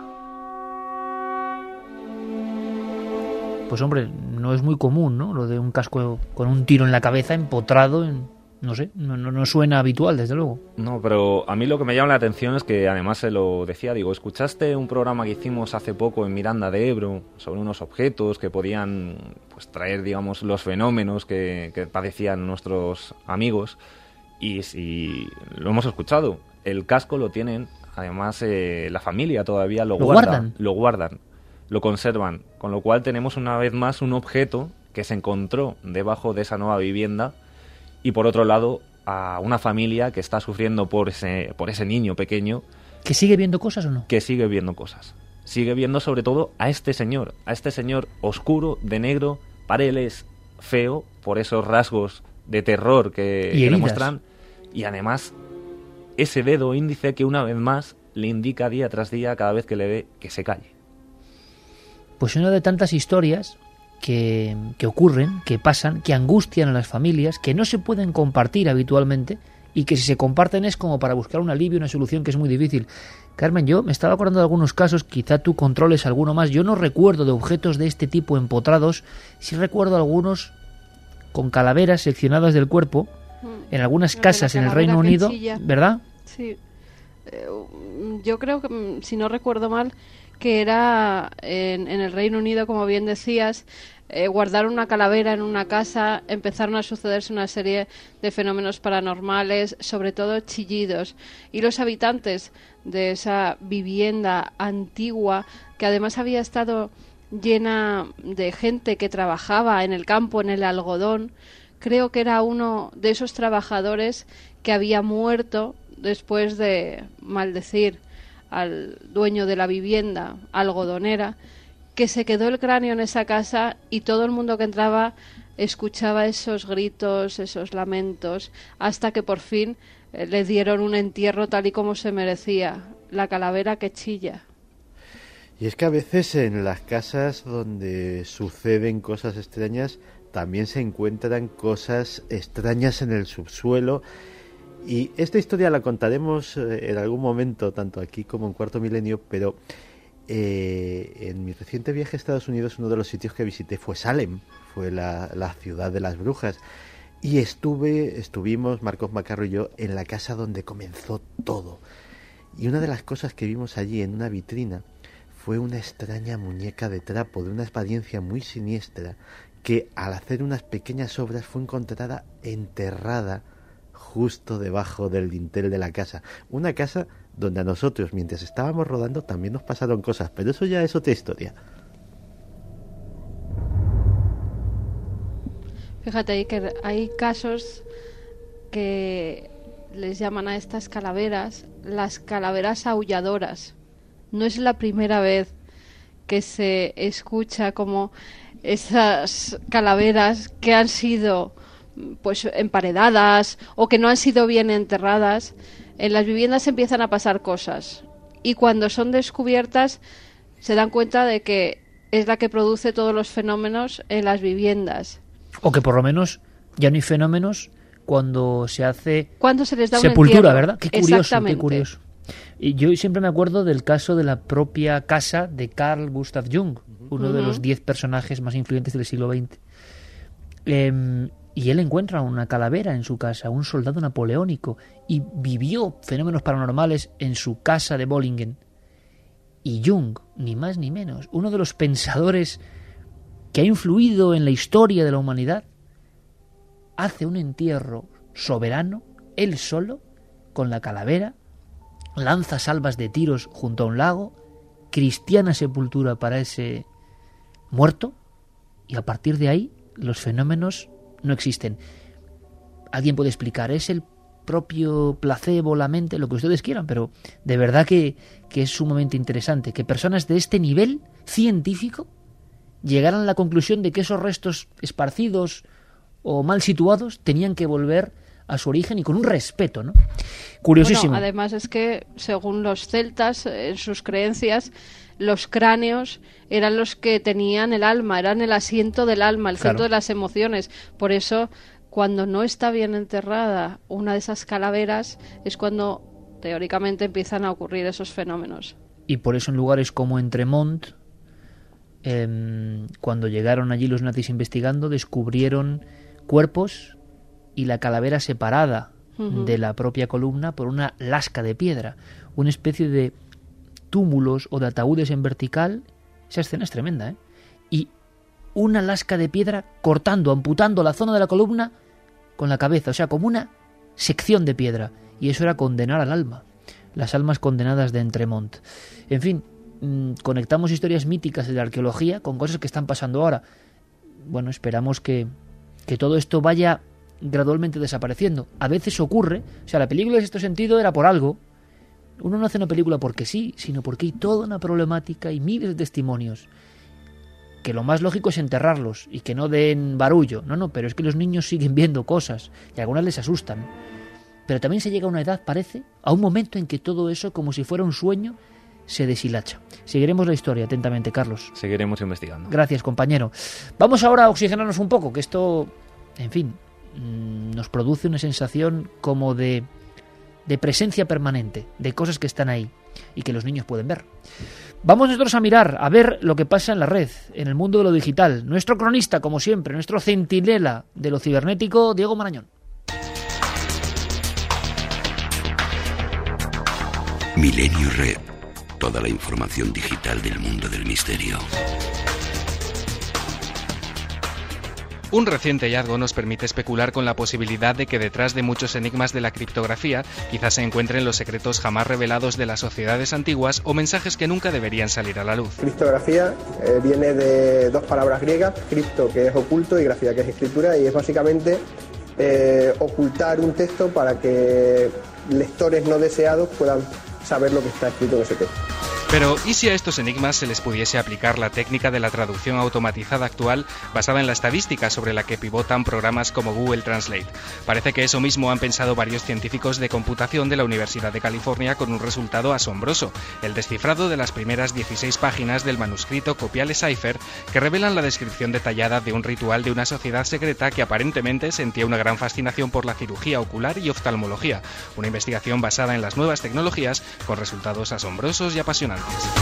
Speaker 2: Pues hombre, no es muy común, ¿no? Lo de un casco con un tiro en la cabeza empotrado, en, no sé, no, no, no suena habitual, desde luego.
Speaker 5: No, pero a mí lo que me llama la atención es que además se lo decía, digo, ¿escuchaste un programa que hicimos hace poco en Miranda de Ebro sobre unos objetos que podían pues traer, digamos, los fenómenos que, que padecían nuestros amigos? Y si lo hemos escuchado, el casco lo tienen, además eh, la familia todavía lo,
Speaker 2: ¿Lo
Speaker 5: guarda,
Speaker 2: guardan?
Speaker 5: lo guardan, lo conservan, con lo cual tenemos una vez más un objeto que se encontró debajo de esa nueva vivienda. Y por otro lado, a una familia que está sufriendo por ese, por ese niño pequeño.
Speaker 2: ¿Que sigue viendo cosas o no?
Speaker 5: Que sigue viendo cosas. Sigue viendo sobre todo a este señor, a este señor oscuro, de negro, para él es feo, por esos rasgos de terror que,
Speaker 2: Y
Speaker 5: que le
Speaker 2: heridas.
Speaker 5: muestran. Y además, ese dedo índice que una vez más le indica día tras día, cada vez que le ve, que se calle.
Speaker 2: Pues una de tantas historias que, que ocurren, que pasan, que angustian a las familias, que no se pueden compartir habitualmente y que si se comparten es como para buscar un alivio, una solución que es muy difícil. Carmen, yo me estaba acordando de algunos casos, quizá tú controles alguno más. Yo no recuerdo de objetos de este tipo empotrados, sí recuerdo algunos con calaveras seccionadas del cuerpo en algunas
Speaker 3: Lo de
Speaker 2: casas
Speaker 3: la
Speaker 2: en el
Speaker 3: calavera
Speaker 2: Reino
Speaker 3: que
Speaker 2: Unido,
Speaker 3: chilla.
Speaker 2: ¿verdad?
Speaker 3: Sí. Eh, yo creo que, mm, si no recuerdo mal, que era en, en el Reino Unido, como bien decías, eh, guardar una calavera en una casa, empezaron a sucederse una serie de fenómenos paranormales, sobre todo chillidos. Y los habitantes de esa vivienda antigua, que además había estado llena de gente que trabajaba en el campo, en el algodón. Creo que era uno de esos trabajadores que había muerto después de maldecir al dueño de la vivienda algodonera, que se quedó el cráneo en esa casa y todo el mundo que entraba escuchaba esos gritos, esos lamentos, hasta que por fin eh, le dieron un entierro tal y como se merecía, la calavera que chilla.
Speaker 4: Y es que a veces en las casas donde suceden cosas extrañas también se encuentran cosas extrañas en el subsuelo. Y esta historia la contaremos eh, en algún momento, tanto aquí como en Cuarto Milenio, pero eh, en mi reciente viaje a Estados Unidos uno de los sitios que visité fue Salem, fue la, la ciudad de las brujas. Y estuve, estuvimos, Marcos Macarro y yo, en la casa donde comenzó todo. Y una de las cosas que vimos allí en una vitrina fue una extraña muñeca de trapo de una apariencia muy siniestra que al hacer unas pequeñas obras fue encontrada enterrada justo debajo del dintel de la casa. Una casa donde a nosotros, mientras estábamos rodando, también nos pasaron cosas, pero eso ya es otra historia.
Speaker 3: Fíjate ahí que hay casos que les llaman a estas calaveras las calaveras aulladoras. No es la primera vez que se escucha como esas calaveras que han sido pues emparedadas o que no han sido bien enterradas, en las viviendas empiezan a pasar cosas y cuando son descubiertas se dan cuenta de que es la que produce todos los fenómenos en las viviendas.
Speaker 2: O que por lo menos ya no hay fenómenos cuando se hace
Speaker 3: cuando se les da
Speaker 2: sepultura,
Speaker 3: un entierro.
Speaker 2: ¿verdad? Qué curioso, qué curioso. Y yo siempre me acuerdo del caso de la propia casa de Carl Gustav Jung, uno uh-huh. de los diez personajes más influyentes del siglo veinte. Eh, y él encuentra una calavera en su casa, un soldado napoleónico, y vivió fenómenos paranormales en su casa de Bollingen. Y Jung, ni más ni menos, uno de los pensadores que ha influido en la historia de la humanidad, hace un entierro soberano, él solo, con la calavera, lanza salvas de tiros junto a un lago, cristiana sepultura para ese muerto, y a partir de ahí los fenómenos no existen. Alguien puede explicar, es el propio placebo, la mente, lo que ustedes quieran, pero de verdad que, que es sumamente interesante que personas de este nivel científico llegaran a la conclusión de que esos restos esparcidos o mal situados tenían que volver a su origen y con un respeto, ¿no? Curiosísimo.
Speaker 3: Bueno, además es que, según los celtas, en sus creencias, los cráneos eran los que tenían el alma, eran el asiento del alma, el
Speaker 2: Claro.
Speaker 3: centro de las emociones. Por eso, cuando no está bien enterrada una de esas calaveras, es cuando, teóricamente, empiezan a ocurrir esos fenómenos.
Speaker 2: Y por eso en lugares como Entremont, eh, cuando llegaron allí los nazis investigando, descubrieron cuerpos y la calavera separada uh-huh. de la propia columna por una lasca de piedra, una especie de túmulos o de ataúdes en vertical. Esa escena es tremenda, ¿eh? Y una lasca de piedra cortando, amputando la zona de la columna con la cabeza, o sea, como una sección de piedra. Y eso era condenar al alma, las almas condenadas de Entremont. En fin, mmm, conectamos historias míticas de la arqueología con cosas que están pasando ahora. Bueno, esperamos que, que todo esto vaya gradualmente desapareciendo. A veces ocurre, o sea, la película en este sentido era por algo. Uno no hace una película porque sí, sino porque hay toda una problemática y miles de testimonios. Que lo más lógico es enterrarlos y que no den barullo. No, no, pero es que los niños siguen viendo cosas y algunas les asustan. Pero también se llega a una edad, parece, a un momento en que todo eso, como si fuera un sueño, se deshilacha. Seguiremos la historia atentamente, Carlos.
Speaker 5: Seguiremos investigando.
Speaker 2: Gracias, compañero. Vamos ahora a oxigenarnos un poco, que esto, en fin, nos produce una sensación como de, de presencia permanente, de cosas que están ahí y que los niños pueden ver. Vamos nosotros a mirar, a ver lo que pasa en la red, en el mundo de lo digital. Nuestro cronista, como siempre, nuestro centinela de lo cibernético, Diego Marañón.
Speaker 1: Milenio Red. Toda la información digital del mundo del misterio.
Speaker 7: Un reciente hallazgo nos permite especular con la posibilidad de que detrás de muchos enigmas de la criptografía quizás se encuentren los secretos jamás revelados de las sociedades antiguas o mensajes que nunca deberían salir a la luz.
Speaker 8: Criptografía eh, viene de dos palabras griegas, cripto, que es oculto, y grafía, que es escritura, y es básicamente eh, ocultar un texto para que lectores no deseados puedan saber lo que está escrito en ese texto.
Speaker 7: Pero, ¿y si a estos enigmas se les pudiese aplicar la técnica de la traducción automatizada actual basada en la estadística sobre la que pivotan programas como Google Translate? Parece que eso mismo han pensado varios científicos de computación de la Universidad de California con un resultado asombroso, el descifrado de las primeras dieciséis páginas del manuscrito Copiale Cipher, que revelan la descripción detallada de un ritual de una sociedad secreta que aparentemente sentía una gran fascinación por la cirugía ocular y oftalmología, una investigación basada en las nuevas tecnologías con resultados asombrosos y apasionantes.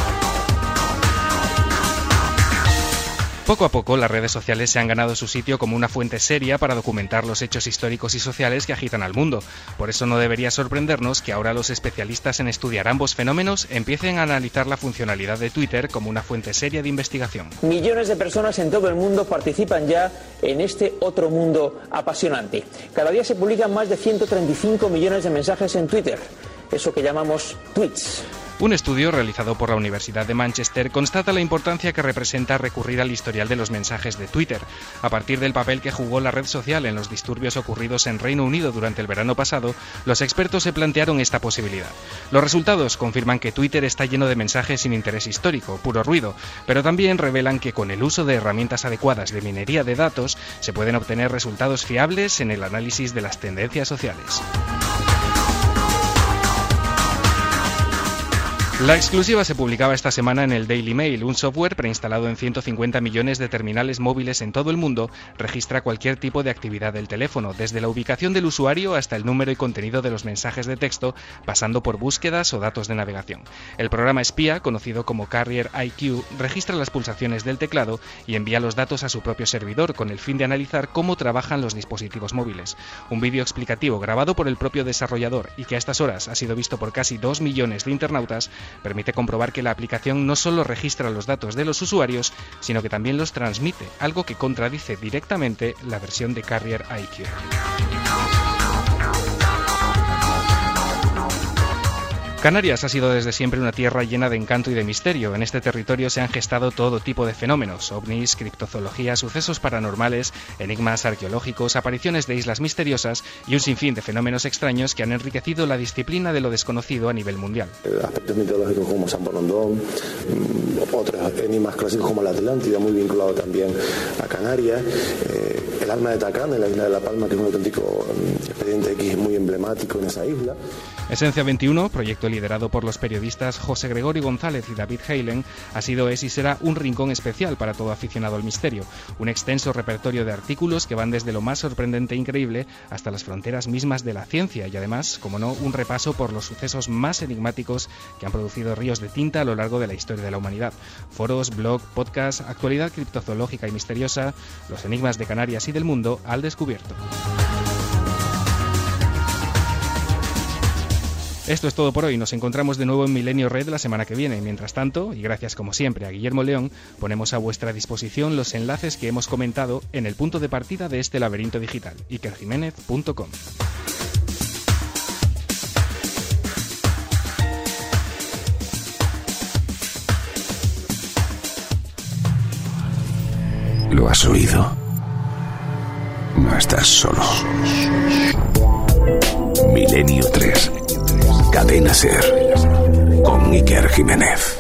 Speaker 7: Poco a poco, las redes sociales se han ganado su sitio como una fuente seria para documentar los hechos históricos y sociales que agitan al mundo. Por eso no debería sorprendernos que ahora los especialistas en estudiar ambos fenómenos empiecen a analizar la funcionalidad de Twitter como una fuente seria de investigación.
Speaker 9: Millones de personas en todo el mundo participan ya en este otro mundo apasionante. Cada día se publican más de ciento treinta y cinco millones de mensajes en Twitter, eso que llamamos tweets.
Speaker 7: Un estudio realizado por la Universidad de Manchester constata la importancia que representa recurrir al historial de los mensajes de Twitter. A partir del papel que jugó la red social en los disturbios ocurridos en Reino Unido durante el verano pasado, los expertos se plantearon esta posibilidad. Los resultados confirman que Twitter está lleno de mensajes sin interés histórico, puro ruido, pero también revelan que con el uso de herramientas adecuadas de minería de datos se pueden obtener resultados fiables en el análisis de las tendencias sociales. La exclusiva se publicaba esta semana en el Daily Mail. Un software preinstalado en ciento cincuenta millones de terminales móviles en todo el mundo registra cualquier tipo de actividad del teléfono, desde la ubicación del usuario hasta el número y contenido de los mensajes de texto, pasando por búsquedas o datos de navegación. El programa espía, conocido como Carrier I Q, registra las pulsaciones del teclado y envía los datos a su propio servidor con el fin de analizar cómo trabajan los dispositivos móviles. Un vídeo explicativo grabado por el propio desarrollador y que a estas horas ha sido visto por casi dos millones de internautas permite comprobar que la aplicación no solo registra los datos de los usuarios, sino que también los transmite, algo que contradice directamente la versión de Carrier I Q. Canarias ha sido desde siempre una tierra llena de encanto y de misterio. En este territorio se han gestado todo tipo de fenómenos: ovnis, criptozoología, sucesos paranormales, enigmas arqueológicos, apariciones de islas misteriosas y un sinfín de fenómenos extraños que han enriquecido la disciplina de lo desconocido a nivel mundial.
Speaker 10: Aspectos mitológicos como San Borondón, otros enigmas clásicos como la Atlántida, muy vinculado también a Canarias, eh, el alma de Tacán en la isla de La Palma, que es un auténtico expediente X muy emblemático en esa isla.
Speaker 7: Esencia veintiuno, proyecto liderado por los periodistas José Gregorio González y David Heilen, ha sido, es y será un rincón especial para todo aficionado al misterio. Un extenso repertorio de artículos que van desde lo más sorprendente e increíble hasta las fronteras mismas de la ciencia y además, como no, un repaso por los sucesos más enigmáticos que han producido ríos de tinta a lo largo de la historia de la humanidad. Foros, blog, podcast, actualidad criptozoológica y misteriosa, los enigmas de Canarias y del mundo al descubierto. Esto es todo por hoy. Nos encontramos de nuevo en Milenio Red la semana que viene. Mientras tanto, y gracias como siempre a Guillermo León, ponemos a vuestra disposición los enlaces que hemos comentado en el punto de partida de este laberinto digital, iker jiménez punto com.
Speaker 1: ¿Lo has oído? No estás solo. Milenio tres. Cadena Ser, con Iker Jiménez.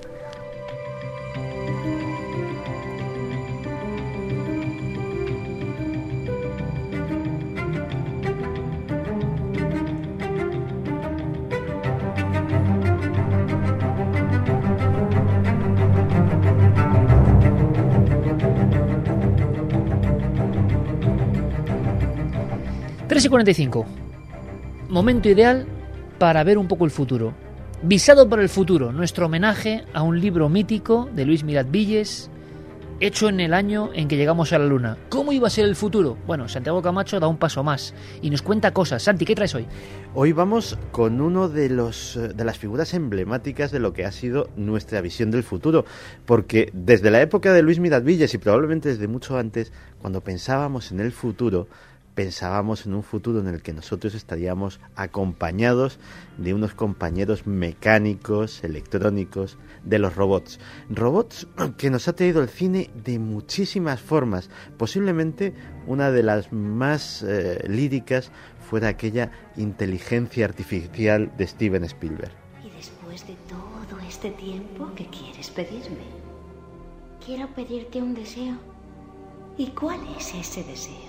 Speaker 2: tres y cuarenta y cinco. Momento ideal para ver un poco el futuro. Visado por el futuro, nuestro homenaje a un libro mítico de Luis Mirat Villes, hecho en el año en que llegamos a la Luna. ¿Cómo iba a ser el futuro? Bueno, Santiago Camacho da un paso más y nos cuenta cosas. Santi, ¿qué traes hoy?
Speaker 4: Hoy vamos con uno de los de las figuras emblemáticas de lo que ha sido nuestra visión del futuro, porque desde la época de Luis Miradvilles y probablemente desde mucho antes, cuando pensábamos en el futuro, pensábamos en un futuro en el que nosotros estaríamos acompañados de unos compañeros mecánicos, electrónicos, de los robots. Robots que nos ha traído el cine de muchísimas formas. Posiblemente una de las más eh, líricas fuera aquella Inteligencia Artificial de Steven Spielberg.
Speaker 11: Y después de todo este tiempo, ¿qué quieres pedirme? Quiero pedirte un deseo. ¿Y cuál es ese deseo?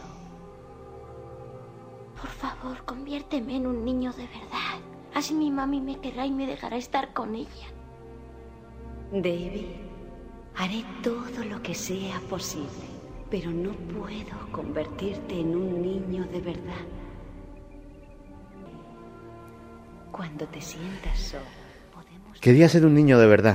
Speaker 11: Por favor, conviérteme en un niño de verdad. Así mi mami me querrá y me dejará estar con ella. David, haré todo lo que sea posible, pero no puedo convertirte en un niño de verdad. Cuando te sientas solo, podemos...
Speaker 4: Quería ser un niño de verdad.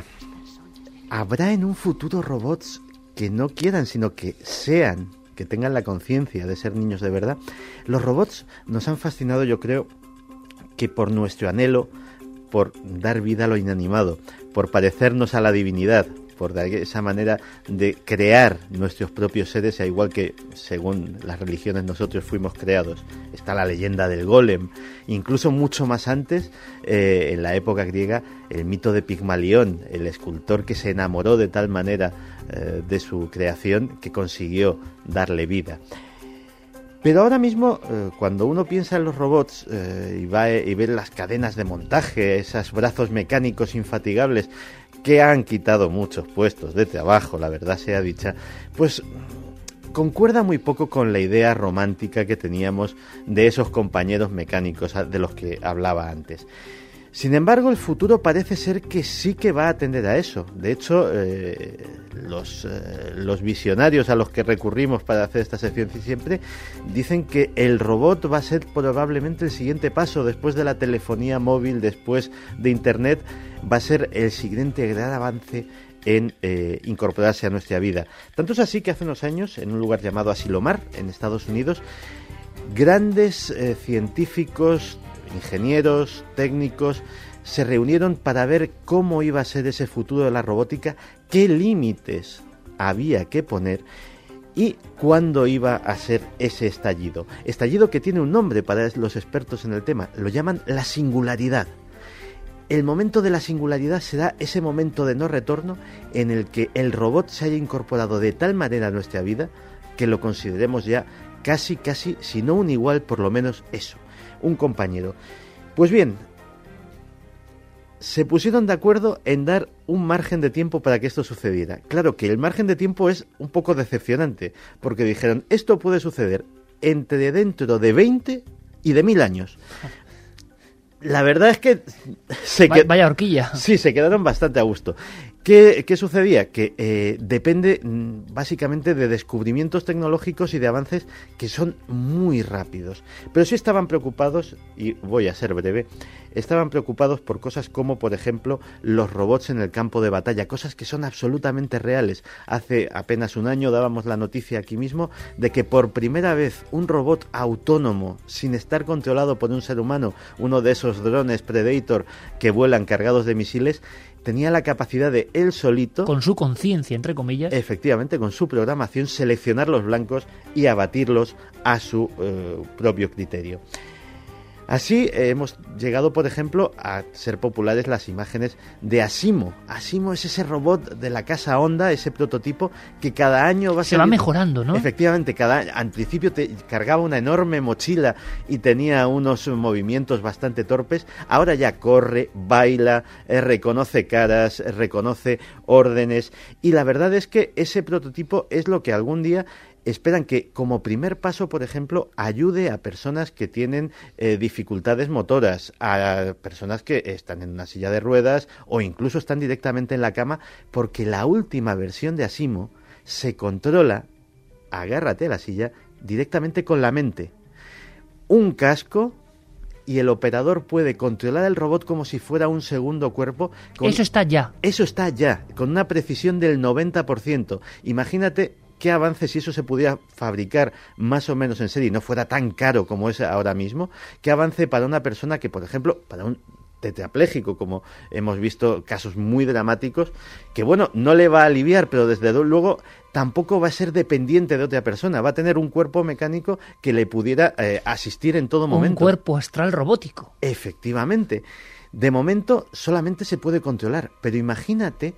Speaker 4: ¿Habrá en un futuro robots que no quieran, sino que sean, que tengan la conciencia de ser niños de verdad? Los robots nos han fascinado, yo creo, que por nuestro anhelo por dar vida a lo inanimado, por parecernos a la divinidad, por de esa manera de crear nuestros propios seres, al igual que según las religiones nosotros fuimos creados. Está la leyenda del golem, incluso mucho más antes, eh, en la época griega, el mito de Pigmalión, el escultor que se enamoró de tal manera eh, de su creación que consiguió darle vida. Pero ahora mismo, eh, cuando uno piensa en los robots eh, y, va, y ve las cadenas de montaje, esos brazos mecánicos infatigables que han quitado muchos puestos de trabajo, la verdad sea dicha, pues concuerda muy poco con la idea romántica que teníamos de esos compañeros mecánicos de los que hablaba antes. Sin embargo, el futuro parece ser que sí que va a atender a eso. De hecho, eh, los, eh, los visionarios a los que recurrimos para hacer esta sección siempre dicen que el robot va a ser probablemente el siguiente paso después de la telefonía móvil, después de Internet, va a ser el siguiente gran avance en eh, incorporarse a nuestra vida. Tanto es así que hace unos años, en un lugar llamado Asilomar, en Estados Unidos, grandes eh, científicos, ingenieros, técnicos, se reunieron para ver cómo iba a ser ese futuro de la robótica, qué límites había que poner y cuándo iba a ser ese estallido. Estallido que tiene un nombre para los expertos en el tema, lo llaman la singularidad. El momento de la singularidad será ese momento de no retorno en el que el robot se haya incorporado de tal manera a nuestra vida que lo consideremos ya casi, casi, si no un igual, por lo menos eso, un compañero. Pues bien, se pusieron de acuerdo en dar un margen de tiempo para que esto sucediera. Claro que el margen de tiempo es un poco decepcionante, porque dijeron, esto puede suceder entre dentro de veinte y de mil años. La verdad es que se
Speaker 2: vaya, vaya horquilla.
Speaker 4: Sí, se quedaron bastante a gusto. ¿Qué, qué sucedía? Que eh, depende mm, básicamente de descubrimientos tecnológicos y de avances que son muy rápidos. Pero sí estaban preocupados, y voy a ser breve, estaban preocupados por cosas como, por ejemplo, los robots en el campo de batalla, cosas que son absolutamente reales. Hace apenas un año dábamos la noticia aquí mismo de que por primera vez un robot autónomo, sin estar controlado por un ser humano, uno de esos drones Predator que vuelan cargados de misiles, tenía la capacidad de él solito,
Speaker 2: con su conciencia, entre comillas,
Speaker 4: efectivamente, con su programación, seleccionar los blancos y abatirlos a su eh, propio criterio. Así eh, hemos llegado, por ejemplo, a ser populares las imágenes de Asimo. Asimo es ese robot de la casa Honda, ese prototipo que cada año va
Speaker 2: se
Speaker 4: salir...
Speaker 2: va mejorando, ¿no?
Speaker 4: Efectivamente, cada año, al principio te cargaba una enorme mochila y tenía unos movimientos bastante torpes. Ahora ya corre, baila, eh, reconoce caras, eh, reconoce órdenes. Y la verdad es que ese prototipo es lo que algún día esperan que, como primer paso, por ejemplo, ayude a personas que tienen eh, dificultades motoras, a personas que están en una silla de ruedas o incluso están directamente en la cama, porque la última versión de Asimo se controla, agárrate a la silla, directamente con la mente. Un casco y el operador puede controlar el robot como si fuera un segundo cuerpo. Con...
Speaker 2: Eso está ya.
Speaker 4: Eso está ya, con una precisión del noventa por ciento. Imagínate qué avance si eso se pudiera fabricar más o menos en serie y no fuera tan caro como es ahora mismo. Qué avance para una persona que, por ejemplo, para un tetrapléjico, como hemos visto casos muy dramáticos, que bueno, no le va a aliviar, pero desde luego tampoco va a ser dependiente de otra persona, va a tener un cuerpo mecánico que le pudiera eh, asistir en todo momento.
Speaker 2: Un cuerpo astral robótico.
Speaker 4: Efectivamente. De momento solamente se puede controlar, pero imagínate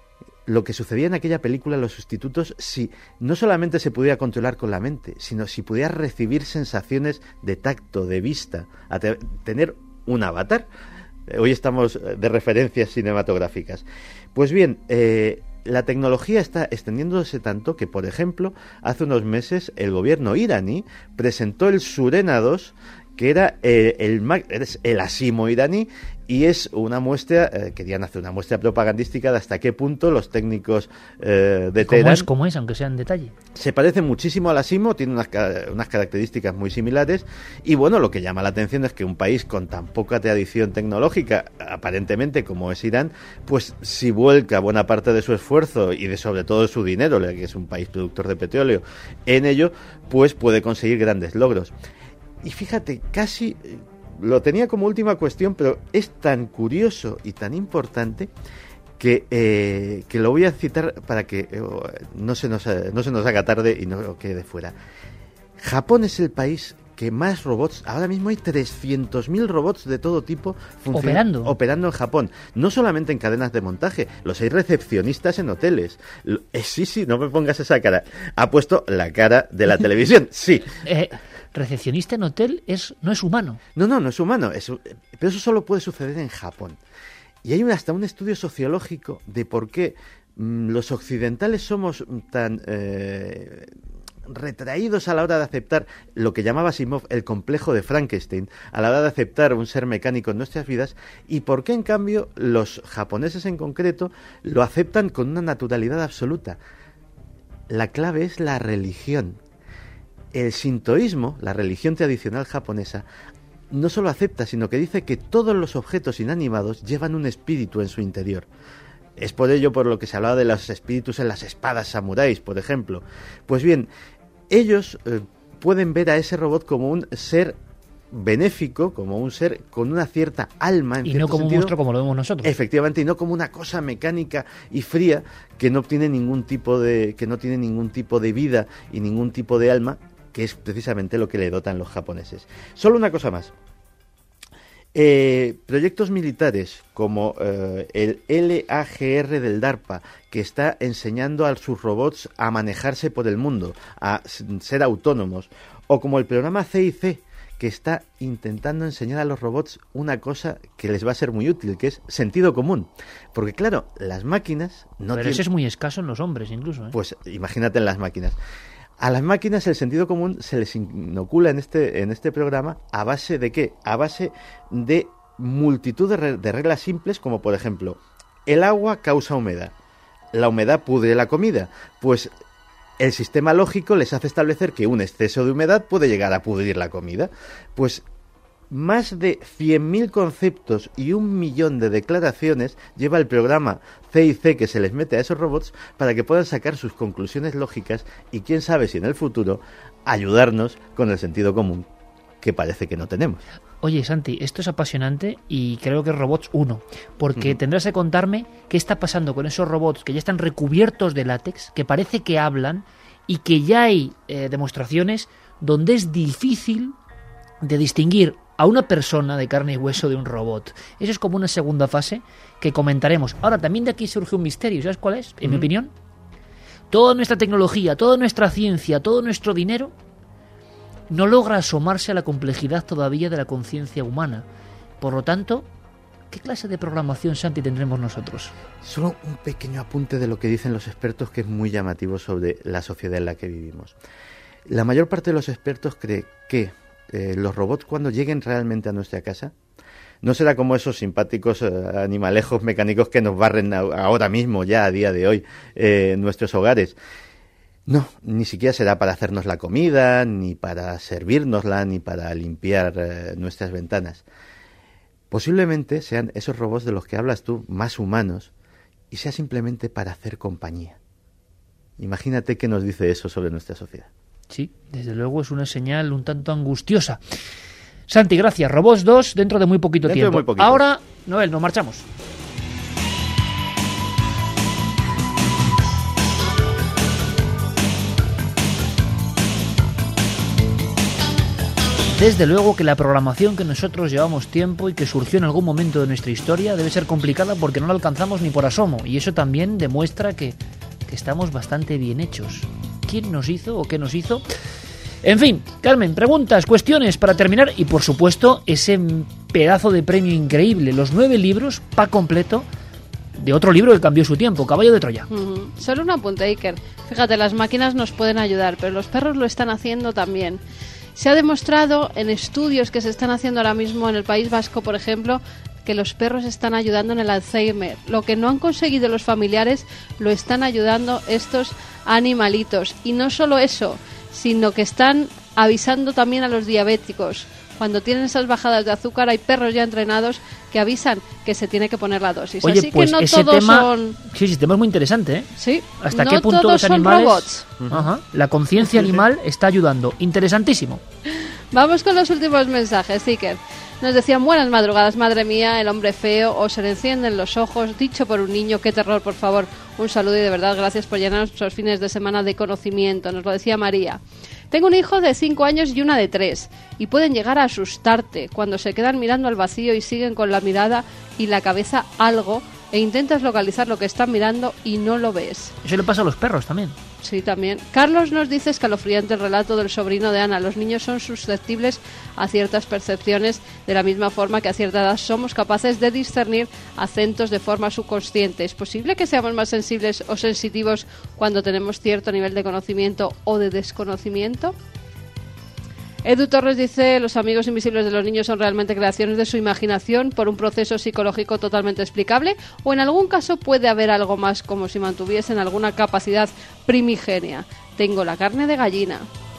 Speaker 4: lo que sucedía en aquella película Los Sustitutos si no solamente se pudiera controlar con la mente, sino si pudiera recibir sensaciones de tacto, de vista, a te- tener un avatar. Hoy estamos de referencias cinematográficas. Pues bien, eh, la tecnología está extendiéndose tanto que, por ejemplo, hace unos meses el gobierno iraní presentó el Surena dos, que era eh, el, el Asimo iraní, y es una muestra, eh, querían hacer una muestra propagandística de hasta qué punto los técnicos eh, de Teherán...
Speaker 2: ¿Cómo es? ¿Cómo es? Aunque sea en detalle.
Speaker 4: Se parece muchísimo al Asimo, tiene unas, unas características muy similares, y bueno, lo que llama la atención es que un país con tan poca tradición tecnológica, aparentemente como es Irán, pues si vuelca buena parte de su esfuerzo y de sobre todo su dinero, que es un país productor de petróleo, en ello, pues puede conseguir grandes logros. Y fíjate, casi lo tenía como última cuestión, pero es tan curioso y tan importante que, eh, que lo voy a citar para que eh, no se nos, no se nos haga tarde y no quede fuera. Japón es el país que más robots, ahora mismo hay trescientos mil robots de todo tipo
Speaker 2: operando.
Speaker 4: operando en Japón, no solamente en cadenas de montaje, los hay recepcionistas en hoteles. Eh, sí, sí, no me pongas esa cara, ha puesto la cara de la televisión, sí.
Speaker 2: Eh, recepcionista en hotel es no es humano.
Speaker 4: No, no, no es humano, es, pero eso solo puede suceder en Japón. Y hay un, hasta un estudio sociológico de por qué mmm, los occidentales somos tan... Eh, retraídos a la hora de aceptar lo que llamaba Asimov el complejo de Frankenstein, a la hora de aceptar un ser mecánico en nuestras vidas, y por qué en cambio los japoneses en concreto lo aceptan con una naturalidad absoluta. La clave es la religión. El sintoísmo, la religión tradicional japonesa, no solo acepta, sino que dice que todos los objetos inanimados llevan un espíritu en su interior. Es por ello por lo que se hablaba de los espíritus en las espadas samuráis, por ejemplo. Pues bien, ellos eh, pueden ver a ese robot como un ser benéfico, como un ser con una cierta alma, en
Speaker 2: y
Speaker 4: cierto
Speaker 2: no como
Speaker 4: sentido,
Speaker 2: un monstruo como lo vemos nosotros.
Speaker 4: Efectivamente, y no como una cosa mecánica y fría que no tiene ningún tipo de que no tiene ningún tipo de vida y ningún tipo de alma, que es precisamente lo que le dotan los japoneses. Solo una cosa más. Eh, proyectos militares como eh, el L A G R del DARPA, que está enseñando a sus robots a manejarse por el mundo, a ser autónomos, o como el programa C I C, que está intentando enseñar a los robots una cosa que les va a ser muy útil, que es sentido común. Porque claro, las máquinas no
Speaker 2: Pero
Speaker 4: tienen...
Speaker 2: eso es muy escaso en los hombres incluso, ¿eh?
Speaker 4: Pues imagínate en las máquinas. A las máquinas el sentido común se les inocula en este, en este programa a base de ¿qué? A base de multitud de, re- de reglas simples, como por ejemplo, el agua causa humedad, la humedad pudre la comida. Pues el sistema lógico les hace establecer que un exceso de humedad puede llegar a pudrir la comida. Pues más de cien mil conceptos y un millón de declaraciones lleva el programa C I C que se les mete a esos robots para que puedan sacar sus conclusiones lógicas y quién sabe si en el futuro ayudarnos con el sentido común que parece que no tenemos.
Speaker 2: Oye, Santi, esto es apasionante y creo que es Robots uno, porque uh-huh. tendrás que contarme qué está pasando con esos robots que ya están recubiertos de látex, que parece que hablan y que ya hay eh, demostraciones donde es difícil de distinguir a una persona de carne y hueso de un robot. Eso es como una segunda fase que comentaremos. Ahora, también de aquí surge un misterio, ¿sabes cuál es? En uh-huh. mi opinión, toda nuestra tecnología, toda nuestra ciencia, todo nuestro dinero no logra asomarse a la complejidad todavía de la conciencia humana. Por lo tanto, ¿qué clase de programación, Santi, tendremos nosotros?
Speaker 4: Solo un pequeño apunte de lo que dicen los expertos que es muy llamativo sobre la sociedad en la que vivimos. La mayor parte de los expertos cree que eh, los robots, cuando lleguen realmente a nuestra casa, no será como esos simpáticos eh, animalejos mecánicos que nos barren a, ahora mismo, ya a día de hoy, eh, en nuestros hogares. No, ni siquiera será para hacernos la comida, ni para servírnosla, ni para limpiar eh, nuestras ventanas. Posiblemente sean esos robots de los que hablas tú más humanos y sea simplemente para hacer compañía. Imagínate qué nos dice eso sobre nuestra sociedad.
Speaker 2: Sí, desde luego es una señal un tanto angustiosa. Santi, gracias. Robots dos dentro de muy poquito
Speaker 4: dentro
Speaker 2: tiempo.
Speaker 4: De muy poquito.
Speaker 2: Ahora, Noel, nos marchamos. Desde luego que la programación que nosotros llevamos tiempo y que surgió en algún momento de nuestra historia debe ser complicada porque no la alcanzamos ni por asomo. Y eso también demuestra que, que estamos bastante bien hechos. ¿Quién nos hizo o qué nos hizo? En fin, Carmen, preguntas, cuestiones para terminar y por supuesto ese pedazo de premio increíble, los nueve libros, pa completo, de otro libro que cambió su tiempo, Caballo de Troya.
Speaker 3: Uh-huh. Solo un apunte, Iker. Fíjate, las máquinas nos pueden ayudar, pero los perros lo están haciendo también. Se ha demostrado en estudios que se están haciendo ahora mismo en el País Vasco, por ejemplo, que los perros están ayudando en el Alzheimer. Lo que no han conseguido los familiares lo están ayudando estos animalitos. Y no solo eso, sino que están avisando también a los diabéticos. Cuando tienen esas bajadas de azúcar hay perros ya entrenados que avisan que se tiene que poner la dosis.
Speaker 2: Oye,
Speaker 3: Así
Speaker 2: pues
Speaker 3: que no
Speaker 2: ese
Speaker 3: todos
Speaker 2: tema,
Speaker 3: son...
Speaker 2: Sí, ese tema es muy interesante, ¿eh?
Speaker 3: Sí,
Speaker 2: ¿Hasta
Speaker 3: no
Speaker 2: qué punto
Speaker 3: todos
Speaker 2: los
Speaker 3: son
Speaker 2: animales...
Speaker 3: robots.
Speaker 2: Ajá, la conciencia animal está ayudando. Interesantísimo.
Speaker 3: Vamos con los últimos mensajes, Iker. Nos decían, buenas madrugadas, madre mía, el hombre feo, o se le encienden los ojos, dicho por un niño, qué terror, por favor. Un saludo y de verdad, gracias por llenar nuestros fines de semana de conocimiento. Nos lo decía María. Tengo un hijo de cinco años y una de tres, y pueden llegar a asustarte cuando se quedan mirando al vacío y siguen con la mirada y la cabeza algo, e intentas localizar lo que están mirando y no lo ves.
Speaker 2: Eso le pasa a los perros también.
Speaker 3: Sí, también. Carlos nos dice escalofriante el relato del sobrino de Ana. Los niños son susceptibles a ciertas percepciones de la misma forma que a cierta edad somos capaces de discernir acentos de forma subconsciente. ¿Es posible que seamos más sensibles o sensitivos cuando tenemos cierto nivel de conocimiento o de desconocimiento? Edu Torres dice, los amigos invisibles de los niños son realmente creaciones de su imaginación por un proceso psicológico totalmente explicable, o en algún caso puede haber algo más, como si mantuviesen alguna capacidad primigenia. Tengo la carne de gallina.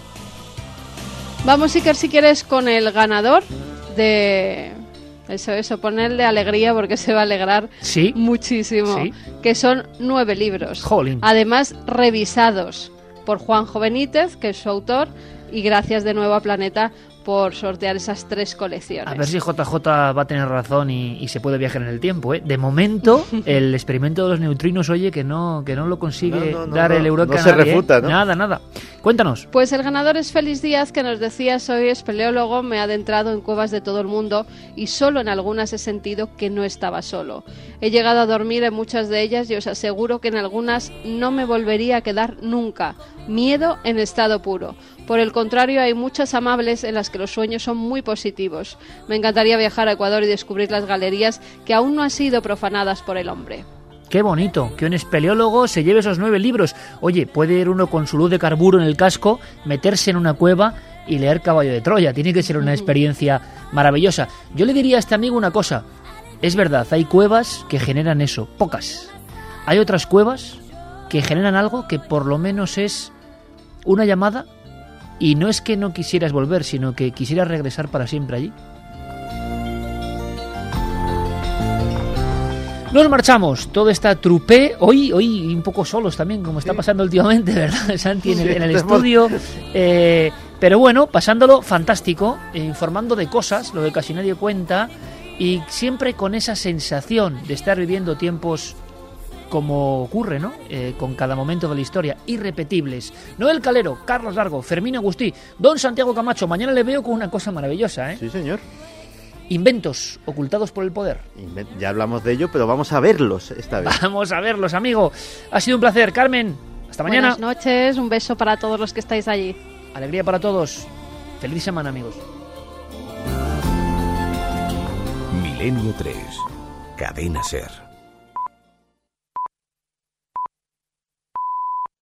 Speaker 3: Vamos, Iker, si quieres, con el ganador de... Eso, eso, ponerle alegría porque se va a alegrar
Speaker 2: ¿Sí?
Speaker 3: muchísimo.
Speaker 2: ¿Sí?
Speaker 3: Que son nueve libros.
Speaker 2: Jolín.
Speaker 3: Además, revisados por Juanjo Benítez, que es su autor, y gracias de nuevo a Planeta por sortear esas tres colecciones.
Speaker 2: A ver si J J va a tener razón y, y se puede viajar en el tiempo, ¿eh? De momento, el experimento de los neutrinos, oye, que no que no lo consigue
Speaker 4: no, no,
Speaker 2: dar
Speaker 4: no,
Speaker 2: el Eureka
Speaker 4: no se
Speaker 2: a nadie,
Speaker 4: refuta,
Speaker 2: ¿eh?
Speaker 4: ¿no?
Speaker 2: Nada, nada. Cuéntanos.
Speaker 3: Pues el ganador es Félix Díaz, que nos decía, soy espeleólogo, me he adentrado en cuevas de todo el mundo y solo en algunas he sentido que no estaba solo. He llegado a dormir en muchas de ellas y os aseguro que en algunas no me volvería a quedar nunca. Miedo en estado puro. Por el contrario, hay muchas amables en las que los sueños son muy positivos. Me encantaría viajar a Ecuador y descubrir las galerías que aún no han sido profanadas por el hombre.
Speaker 2: Qué bonito, que un espeleólogo se lleve esos nueve libros. Oye, puede ir uno con su luz de carburo en el casco, meterse en una cueva y leer Caballo de Troya. Tiene que ser una experiencia maravillosa. Yo le diría a este amigo una cosa. Es verdad, hay cuevas que generan eso, pocas. Hay otras cuevas que generan algo que por lo menos es una llamada, y no es que no quisieras volver, sino que quisieras regresar para siempre allí. Nos marchamos, todo está trupé, hoy hoy un poco solos también, como está pasando últimamente, ¿verdad, Santi? En el, en el estudio, eh, pero bueno, pasándolo fantástico, eh, informando de cosas, lo que casi nadie cuenta, y siempre con esa sensación de estar viviendo tiempos como ocurre, ¿no? Eh, con cada momento de la historia, irrepetibles. Noel Calero, Carlos Largo, Fermín Agustí, Don Santiago Camacho. Mañana le veo con una cosa maravillosa, ¿eh?
Speaker 4: Sí, señor.
Speaker 2: Inventos ocultados por el poder.
Speaker 4: Inven- ya hablamos de ello, pero vamos a verlos esta vez.
Speaker 2: Vamos a verlos, amigo. Ha sido un placer, Carmen. Hasta mañana.
Speaker 3: Buenas noches, un beso para todos los que estáis allí.
Speaker 2: Alegría para todos. Feliz semana, amigos.
Speaker 1: Milenio tres. Cadena Ser.